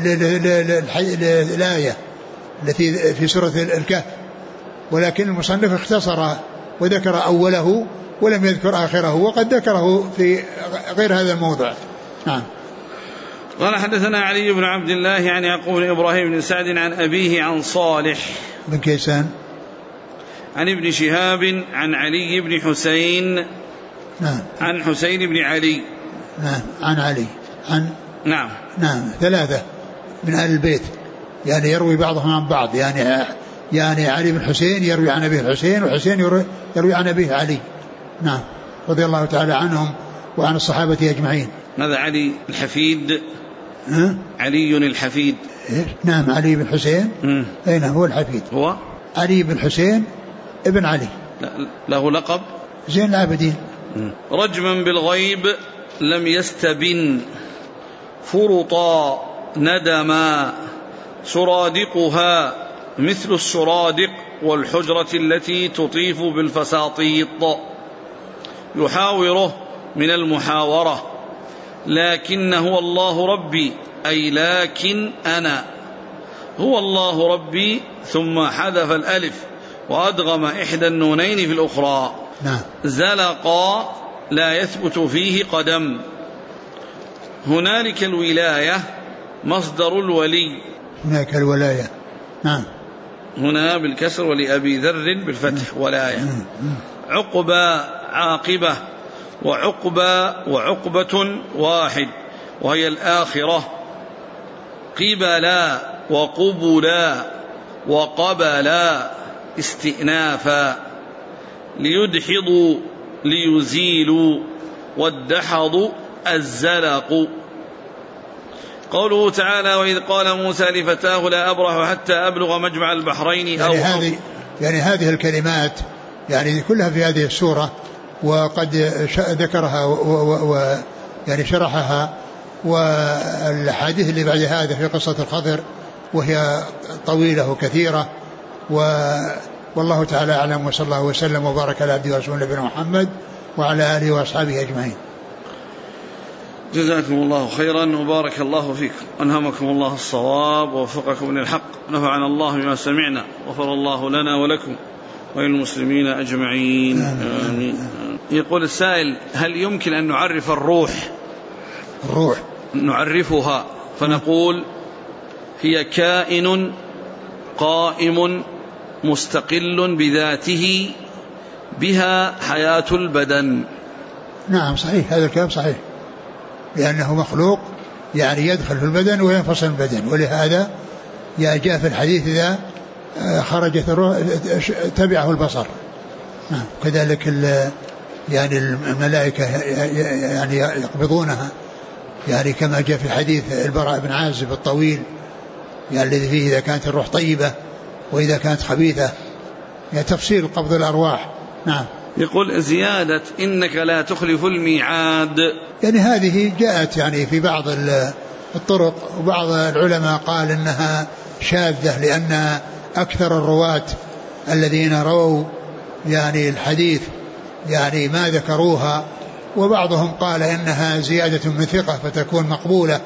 Speaker 2: الآية التي في سورة الكهف، ولكن المصنف اختصر وذكر أوله ولم يذكر آخره، وقد ذكره في غير هذا الموضع. نعم.
Speaker 1: قال حدثنا علي بن عبد الله عن يعقوب بن إبراهيم بن سعد عن أبيه عن صالح
Speaker 2: بن كيسان
Speaker 1: عن ابن شهاب عن علي بن حسين
Speaker 2: نعم.
Speaker 1: عن حسين بن علي
Speaker 2: نعم. عن علي عن
Speaker 1: نعم
Speaker 2: ثلاثة من أهل البيت يعني يروي بعضهم عن بعض يعني علي بن حسين يروي عن أبيه الحسين وحسين يروي عن أبيه علي. نعم رضي الله تعالى عنهم وعن الصحابة أجمعين.
Speaker 1: ماذا علي الحفيد؟ علي الحفيد.
Speaker 2: نعم علي بن حسين. أين هو الحفيد؟
Speaker 1: هو
Speaker 2: علي بن حسين ابن علي.
Speaker 1: له لقب
Speaker 2: زين العابدين.
Speaker 1: رجما بالغيب لم يستبن فرطا ندما سرادقها مثل السرادق والحجرة التي تطيف بالفساطيط يحاوره من المحاورة لكن هو الله ربي أي لكن أنا هو الله ربي ثم حذف الألف وأدغم إحدى النونين في الأخرى. زلقا لا يثبت فيه قدم. هنالك الولاية مصدر الولي.
Speaker 2: هناك الولاية. نعم.
Speaker 1: هنا بالكسر ولأبي ذر بالفتح ولاية. عقبة عاقبة وعقبة واحد وهي الآخرة. قبلا وقبلا وقبلا استئنافا. ليدحضوا ليزيلوا والدحض الزلق. قوله تعالى وإذ قال موسى لفتاه لا أبرح حتى أبلغ مجمع البحرين أو
Speaker 2: يعني هذه الكلمات يعني كلها في هذه السورة وقد ذكرها يعني شرحها. والحديث اللي بعد هذا في قصة الخضر وهي طويلة وكثيرة والله تعالى أعلم وصلى الله وسلم وبارك على عبده ورسوله نبينا محمد وعلى آله وأصحابه أجمعين.
Speaker 1: جزاكم الله خيرا وبارك الله فيكم. ألهمكم الله الصواب ووفقكم للحق. نفعنا الله بما سمعنا وغفر الله لنا ولكم وللمسلمين أجمعين. آمين. يقول السائل هل يمكن أن نعرف الروح نعرفها فنقول هي كائن قائم مستقل بذاته بها حياة البدن؟
Speaker 2: نعم صحيح هذا الكلام صحيح لأنه مخلوق يعني يدخل في البدن وينفصل البدن. ولهذا جاء في الحديث إذا خرجت الروح تبعه البصر. كذلك يعني الملائكة يعني يقبضونها يعني كما جاء في حديث البراء بن عازب الطويل يعني الذي فيه إذا كانت الروح طيبة وإذا كانت خبيثة يعني تفصيل قبض الأرواح. نعم.
Speaker 1: يقول زيادة إنك لا تخلف الميعاد
Speaker 2: يعني هذه جاءت يعني في بعض الطرق وبعض العلماء قال إنها شاذة لأن أكثر الرواة الذين رووا يعني الحديث يعني ما ذكروها وبعضهم قال إنها زيادة من ثقة فتكون مقبولة.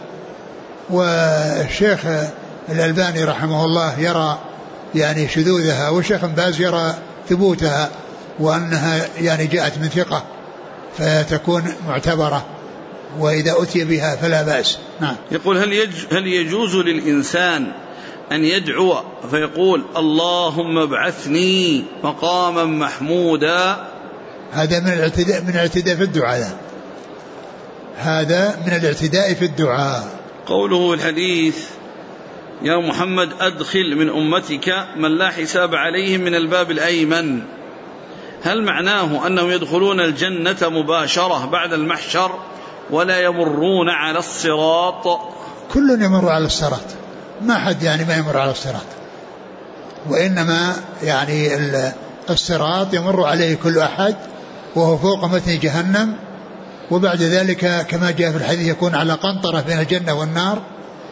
Speaker 2: والشيخ الألباني رحمه الله يرى يعني شذوذها والشيخ بن باز يرى ثبوتها وأنها يعني جاءت من ثقة فتكون معتبرة وإذا أتي بها فلا بأس. نعم.
Speaker 1: يقول هل يجوز للإنسان أن يدعو فيقول اللهم ابعثني مقاما محمودا؟
Speaker 2: هذا من الاعتداء في الدعاء. هذا من الاعتداء في الدعاء.
Speaker 1: قوله الحديث يا محمد أدخل من أمتك من لا حساب عليهم من الباب الأيمن، هل معناه أنهم يدخلون الجنة مباشرة بعد المحشر ولا يمرون على الصراط؟
Speaker 2: كل يمر على الصراط، ما حد يعني ما يمر على الصراط، وإنما يعني الصراط يمر عليه كل أحد وهو فوق متن جهنم، وبعد ذلك كما جاء في الحديث يكون على قنطرة بين الجنة والنار،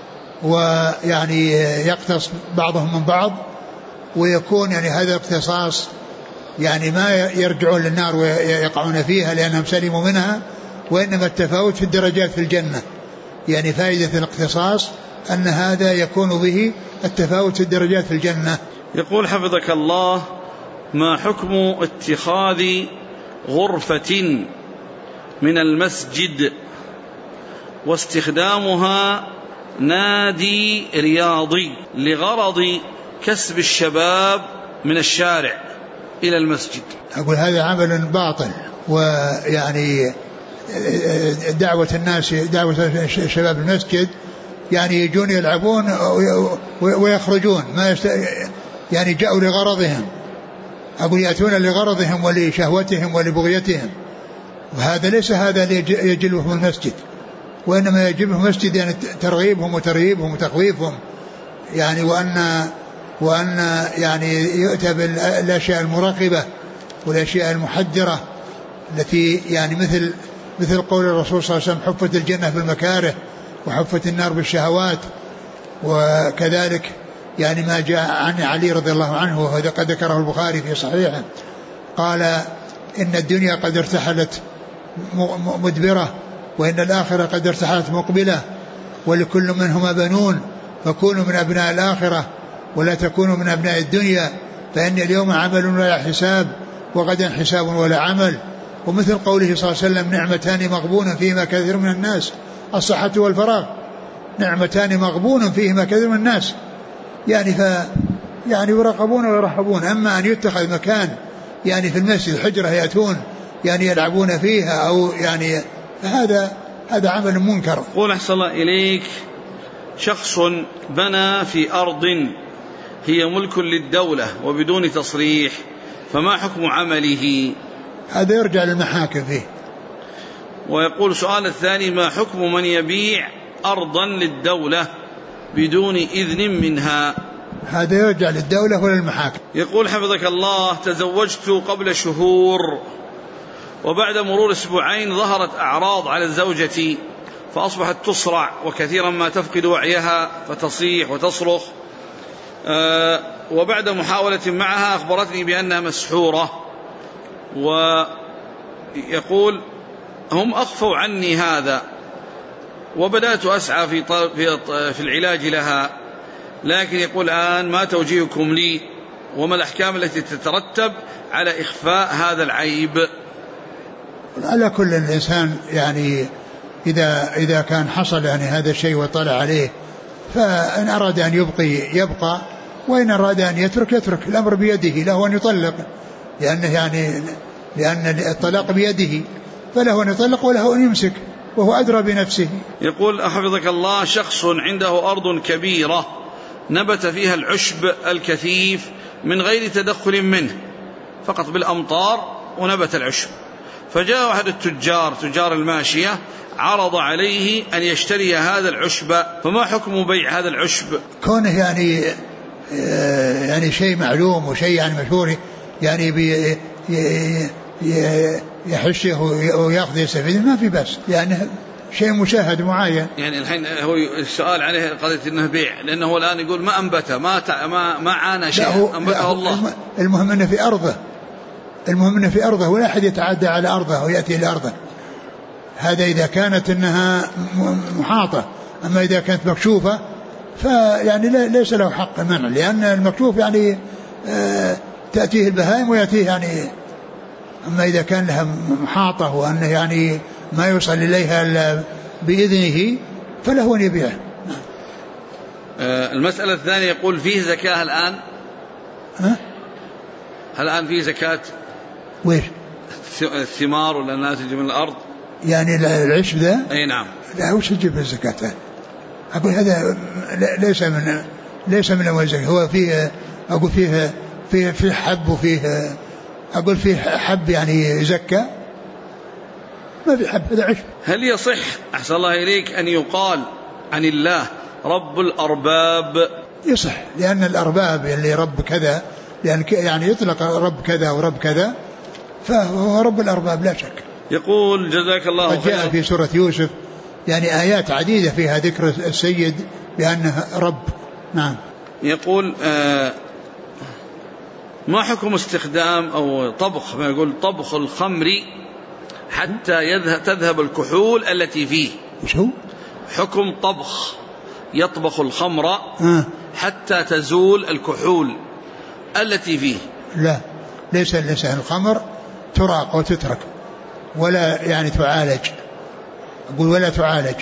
Speaker 2: ويعني يقتص بعضهم من بعض، ويكون يعني هذا اقتصاص يعني ما يرجعون للنار ويقعون فيها لأنهم سلموا منها، وإنما التفاوت في الدرجات في الجنة. يعني فائدة الاقتصاص أن هذا يكون به التفاوت في الدرجات في الجنة.
Speaker 1: يقول حفظك الله ما حكم اتخاذ غرفة من المسجد واستخدامها نادي رياضي لغرض كسب الشباب من الشارع إلى المسجد.
Speaker 2: أقول هذا عمل باطل، ويعني دعوة الناس، دعوة الشباب المسجد، يعني يجون يلعبون ويخرجون، ما يعني جاءوا لغرضهم، أقول يأتون لغرضهم ولشهوتهم ولبغيتهم، وهذا ليس هذا اللي يجلبهم المسجد، وإنما يجلبهم المسجد يعني ترغيبهم وترهيبهم وتخويفهم، يعني وأن يعني يؤتى بالأشياء المراقبة والأشياء المحذرة التي يعني مثل قول الرسول صلى الله عليه وسلم: حفت الجنة بالمكاره وحفت النار بالشهوات. وكذلك يعني ما جاء عن علي رضي الله عنه وهذا قد ذكره البخاري في صحيحه، قال: إن الدنيا قد ارتحلت مدبرة، وإن الآخرة قد ارتحلت مقبلة، ولكل منهما بنون، فكونوا من أبناء الآخرة ولا تكونوا من أبناء الدنيا، فإن اليوم عمل ولا حساب، وغدا حساب ولا عمل. ومثل قوله صلى الله عليه وسلم: نعمتان مغبون فيهما كثير من الناس، الصحة والفراغ. نعمتان مغبون فيهما كثير من الناس، يعني يراقبون ويرحبون. أما أن يتخذ مكان يعني في المسجد حجرة يأتون يعني يلعبون فيها أو يعني هذا عمل منكر.
Speaker 1: قول أحسن الله إليك: شخص بنى في أرض هي ملك للدولة وبدون تصريح، فما حكم عمله؟
Speaker 2: هذا يرجع للمحاكم فيه.
Speaker 1: ويقول سؤال الثاني: ما حكم من يبيع أرضا للدولة بدون إذن منها؟
Speaker 2: هذا يرجع للدولة ولا المحاكم.
Speaker 1: يقول حفظك الله: تزوجت قبل شهور، وبعد مرور أسبوعين ظهرت أعراض على زوجتي، فأصبحت تصرع، وكثيرا ما تفقد وعيها فتصيح وتصرخ، وبعد محاولة معها أخبرتني بأنها مسحورة. ويقول: هم أخفوا عني هذا، وبدأت أسعى في العلاج لها، لكن يقول الآن: ما توجيهكم لي، وما الأحكام التي تترتب على إخفاء هذا العيب؟
Speaker 2: على كل الإنسان يعني إذا كان حصل يعني هذا الشيء وطلع عليه، فإن أراد أن يبقى، وإن أراد أن يترك. الأمر بيده، له أن يطلق، لأن الطلاق بيده، فله أن يطلق وله أن يمسك، وهو أدرى بنفسه.
Speaker 1: يقول حفظك الله: شخص عنده أرض كبيرة نبت فيها العشب الكثيف من غير تدخل منه، فقط بالأمطار ونبت العشب، فجاء أحد تجار الماشية عرض عليه أن يشتري هذا العشب، فما حكم بيع هذا العشب؟
Speaker 2: كونه يعني شيء معلوم وشيء يعني مشهور، يعني يحشه ويأخذ يستفيد، ما في بس، يعني شيء مشاهد معين.
Speaker 1: يعني الحين هو السؤال عليه قضية انه بيع، لانه الان يقول ما انبت ما عانى شيء، انبته الله.
Speaker 2: المهم انه في ارضه، ولا احد يتعدى على ارضه وياتي الى ارضه. هذا اذا كانت انها محاطه، اما اذا كانت مكشوفه فيعني ليس له حق منع، لان المكشوف يعني تاتيه البهائم وياتيه يعني. اما اذا كان لها محاطه وانه يعني ما يوصل إليها إلا بإذنه، فله أن يبيعه.
Speaker 1: المسألة الثانية يقول: فيه زكاة الآن؟ هل الآن فيه زكاة؟
Speaker 2: ويش؟
Speaker 1: الثمار ولا الناتج من الأرض؟
Speaker 2: يعني العشب ذا؟
Speaker 1: أي نعم.
Speaker 2: لا، وش يجيب الزكاة؟ أقول هذا ليس من أموال الزكاة. هو فيه، أقول فيه حب، وفيه أقول فيه حب يعني زكاة، ما في حب، هذا عشب.
Speaker 1: هل يصح أحسن الله إليك أن يقال عن الله رب الأرباب؟
Speaker 2: يصح، لأن الأرباب اللي رب كذا، لأن يعني يطلق رب كذا ورب كذا، فهو رب الأرباب لا شك.
Speaker 1: يقول: جزاك الله خيرا.
Speaker 2: قد جاء في سورة يوسف يعني آيات عديدة فيها ذكر السيد بأنه رب. نعم.
Speaker 1: يقول: ما حكم استخدام أو طبخ، ما يقول طبخ الخمر حتى تذهب الكحول التي فيه؟
Speaker 2: وش هو
Speaker 1: حكم طبخ يطبخ الخمر حتى تزول الكحول التي فيه؟
Speaker 2: لا، ليس الخمر تراق وتترك، ولا يعني تعالج. أقول ولا تعالج،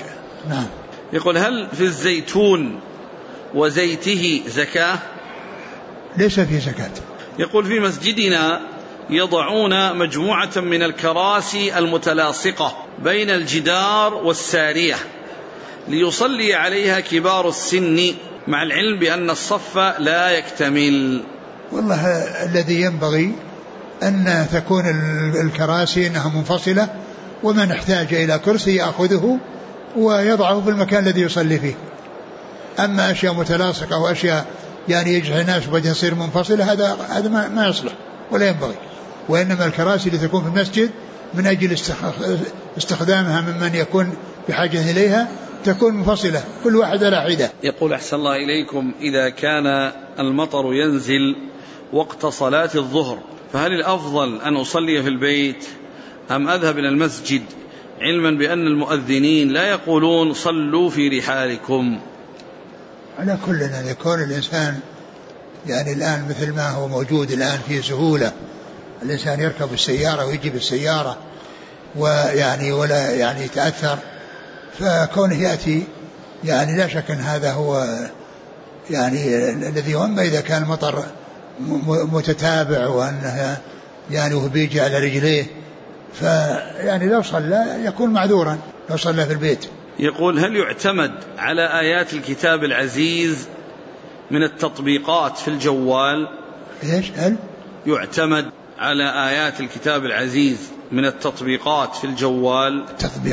Speaker 2: نعم.
Speaker 1: يقول هل في الزيتون وزيته زكاة؟
Speaker 2: ليس في زكاة.
Speaker 1: يقول في مسجدنا يضعون مجموعة من الكراسي المتلاصقة بين الجدار والسارية ليصلي عليها كبار السن، مع العلم بأن الصف لا يكتمل.
Speaker 2: والله الذي ينبغي أن تكون الكراسي أنها منفصلة، ومن احتاج إلى كرسي يأخذه ويضعه في المكان الذي يصلي فيه. أما أشياء متلاصقة وأشياء يعني يجعل الناس وبعدين تصير منفصلة، هذا ما يصلح ولا ينبغي. وإنما الكراسي اللي تكون في المسجد من أجل استخدامها ممن يكون بحاجة إليها تكون منفصلة، كل واحد على حدة.
Speaker 1: يقول أحسن الله إليكم إذا كان المطر ينزل وقت صلاة الظهر فهل الأفضل أن أصلي في البيت أم أذهب إلى المسجد، علما بأن المؤذنين لا يقولون صلوا في رحالكم؟
Speaker 2: على كل أن يكون الإنسان يعني الآن مثل ما هو موجود الآن في سهولة، الإنسان يركب السيارة ويجي بالسيارة ويعني ولا يعني يتأثر، فكونه يأتي يعني لا شك أن هذا هو يعني الذي. وأما إذا كان المطر متتابع وأنها يعني وهو بيجي على رجليه فيعني لو صلى يكون معذورا لو صلى في البيت.
Speaker 1: يقول هل يعتمد على آيات الكتاب العزيز من التطبيقات في الجوال؟
Speaker 2: إيش هل
Speaker 1: يعتمد على آيات الكتاب العزيز من التطبيقات في الجوال؟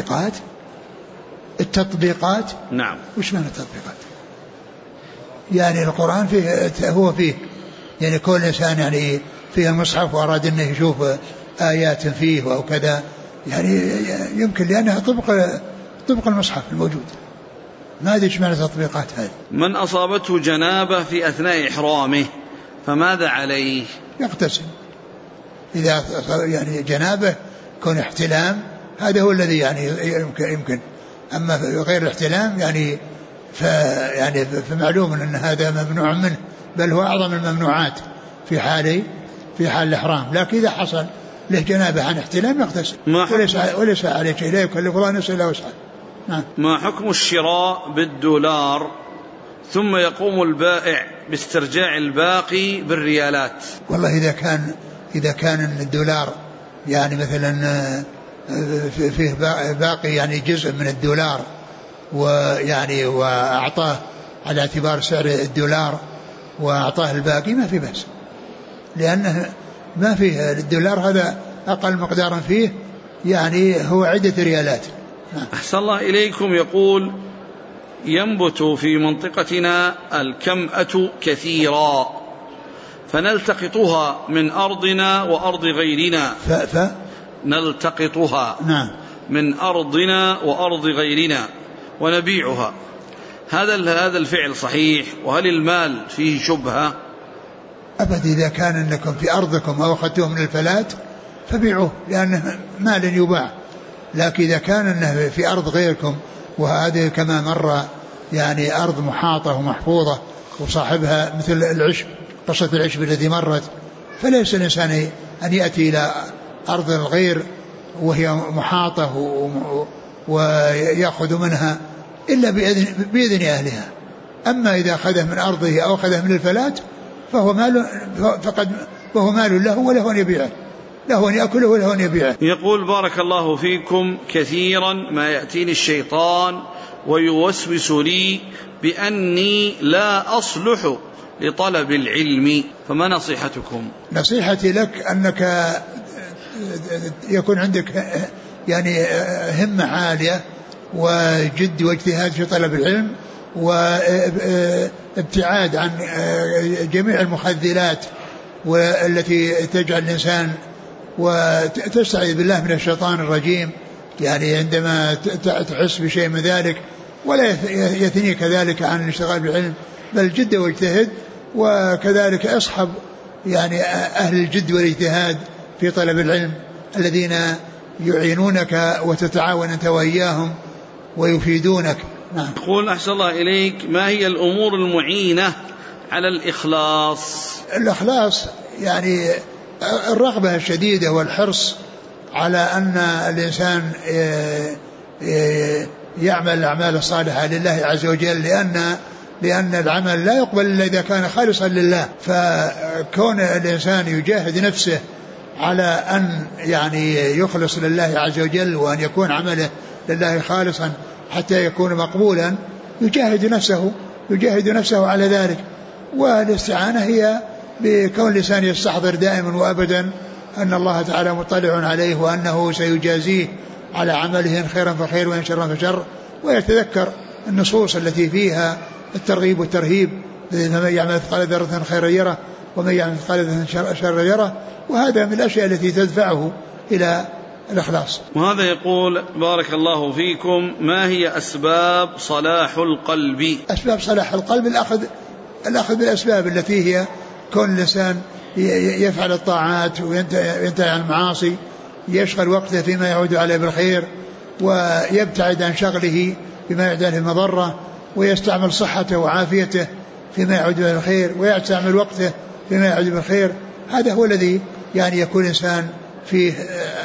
Speaker 2: التطبيقات
Speaker 1: نعم.
Speaker 2: وش معنى التطبيقات؟ يعني القرآن فيه هو فيه يعني كل إنسان يعني فيه المصحف وأراد أنه يشوف آيات فيه أو كذا يعني يمكن لأنها طبق المصحف الموجود. ما أدري إيش معنى التطبيقات هذه.
Speaker 1: من أصابته جنابة في أثناء إحرامه فماذا عليه؟
Speaker 2: يغتسل. إذا يعني جنابه كون احتلام هذا هو الذي يعني يمكن. أما غير الاحتلام يعني فمعلوم أن هذا ممنوع منه، بل هو أعظم الممنوعات في حال الإحرام. لكن إذا حصل له جنابه عن احتلام يغتسل وليس عليه شيء، لا يكلف الله نفسا إلا وسعها.
Speaker 1: ما حكم الشراء بالدولار ثم يقوم البائع باسترجاع الباقي بالريالات؟
Speaker 2: والله إذا كان الدولار يعني مثلا فيه باقي يعني جزء من الدولار ويعني وأعطاه على اعتبار سعر الدولار وأعطاه الباقي ما في بأس، لأنه ما فيه الدولار هذا أقل مقدارا فيه يعني هو عدة ريالات.
Speaker 1: أحسن الله إليكم. يقول ينبت في منطقتنا الكمأة كثيرا فنلتقطها من أرضنا وأرض غيرنا نلتقطها
Speaker 2: نعم
Speaker 1: من أرضنا وأرض غيرنا ونبيعها، هذا الفعل صحيح؟ وهل المال فيه شبهة؟
Speaker 2: أبدا، إذا كان أنكم في أرضكم أو أخذتوه من الفلات فبيعوه لأنه مال يباع. لكن إذا كان أنه في أرض غيركم وهذه كما مر يعني أرض محاطة ومحفوظة وصاحبها مثل العشب، قصة العشب الذي مرت، فليس الإنسان أن يأتي إلى أرض الغير وهي محاطة ويأخذ منها إلا بإذن أهلها. أما إذا أخذه من أرضه أو أخذه من الفلات فهو مال له وله أن يبيعه، له أن يأكله وله أن يبيعه.
Speaker 1: يقول بارك الله فيكم كثيرا ما يأتيني الشيطان ويوسوس لي بأني لا أصلح لطلب العلم، فما نصيحتكم؟
Speaker 2: نصيحتي لك أنك يكون عندك يعني همة عالية وجد واجتهاد في طلب العلم وابتعاد عن جميع المخذلات والتي تجعل الإنسان، وتستعيذ بالله من الشيطان الرجيم يعني عندما تحس بشيء من ذلك، ولا يثنيك ذلك عن الاشتغال بالعلم، بل جد واجتهد، وكذلك اصحب يعني أهل الجد والاجتهاد في طلب العلم الذين يعينونك وتتعاون أنت وإياهم ويفيدونك. نعم.
Speaker 1: يقول أحسن الله إليك ما هي الأمور المعينة على الإخلاص؟
Speaker 2: الإخلاص يعني الرغبة الشديدة والحرص على أن الإنسان يعمل الأعمال الصالحة لله عز وجل، لأن العمل لا يقبل إلا إذا كان خالصا لله. فكون الإنسان يجاهد نفسه على أن يعني يخلص لله عز وجل وأن يكون عمله لله خالصا حتى يكون مقبولا، يجاهد نفسه على ذلك. والاستعانة هي بكون الإنسان يستحضر دائما وأبدا أن الله تعالى مطلع عليه وأنه سيجازيه على عمله إن خيرا فخير وإن شرا فشر، ويتذكر النصوص التي فيها الترغيب والترهيب، فمن يعمل مثقال ذرة خيرا يره ومن يعمل مثقال ذرة شرا يره. وهذا من الأشياء التي تدفعه إلى الإخلاص.
Speaker 1: وهذا يقول بارك الله فيكم: ما هي أسباب صلاح القلب؟
Speaker 2: أسباب صلاح القلب الأخذ بالأسباب التي هي كون الإنسان يفعل الطاعات وينتهي عن المعاصي، يشغل وقته فيما يعود عليه بالخير، ويبتعد عن شغله بما يعود عليه المضرة، ويستعمل صحته وعافيته فيما يعود عليه بالخير، ويستعمل وقته فيما يعود بالخير. هذا هو الذي يعني يكون إنسان فيه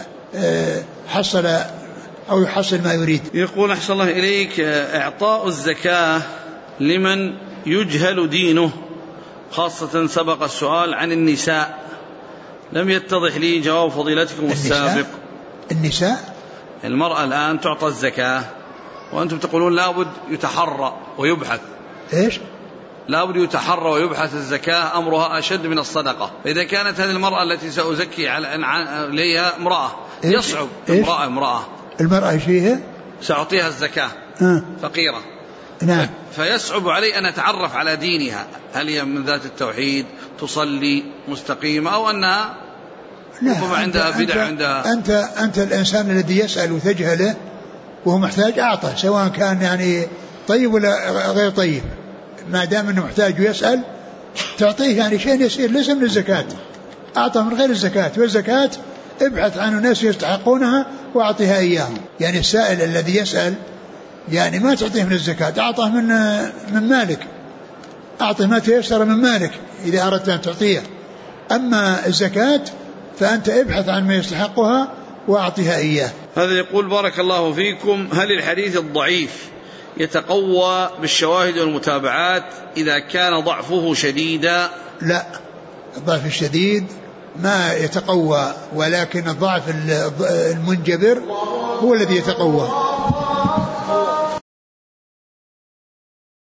Speaker 2: حصل أو يحصل ما يريد.
Speaker 1: يقول أحسن الله إليك: إعطاء الزكاة لمن يجهل دينه، خاصة سبق السؤال عن النساء، لم يتضح لي جواب فضيلتكم السابق.
Speaker 2: النساء
Speaker 1: المرأة الآن تعطى الزكاة وأنتم تقولون لابد يتحرى ويبحث.
Speaker 2: إيش؟
Speaker 1: لابد يتحرى ويبحث الزكاة، أمرها أشد من الصدقة. فإذا كانت هذه المرأة التي سأزكي عليها امرأة يصعب.
Speaker 2: المرأة إيش فيها؟
Speaker 1: سأعطيها الزكاة فقيرة.
Speaker 2: نعم.
Speaker 1: فيصعب علي أن أتعرف على دينها، هل هي من ذات التوحيد، تصلي مستقيمة، أو أنها عندها بدع عندها.
Speaker 2: أنت الإنسان الذي يسأل وتجهله وهو محتاج أعطه، سواء كان يعني طيب ولا غير طيب، ما دام أنه محتاج ويسأل تعطيه يعني شيء يسير ليس من الزكاة، أعطه من غير الزكاة. والزكاة ابحث عن الناس يستحقونها وأعطيها إياهم. يعني السائل الذي يسأل يعني ما تعطيه من الزكاة، أعطه من مالك، أعطه ما تيسر من مالك إذا أردت أن تعطيه. أما الزكاة فأنت ابحث عن ما يستحقها وأعطيها إياه.
Speaker 1: هذا يقول بارك الله فيكم: هل الحديث الضعيف يتقوى بالشواهد والمتابعات إذا كان ضعفه شديدا؟
Speaker 2: لا، الضعف الشديد ما يتقوى، ولكن الضعف المنجبر هو الذي يتقوى.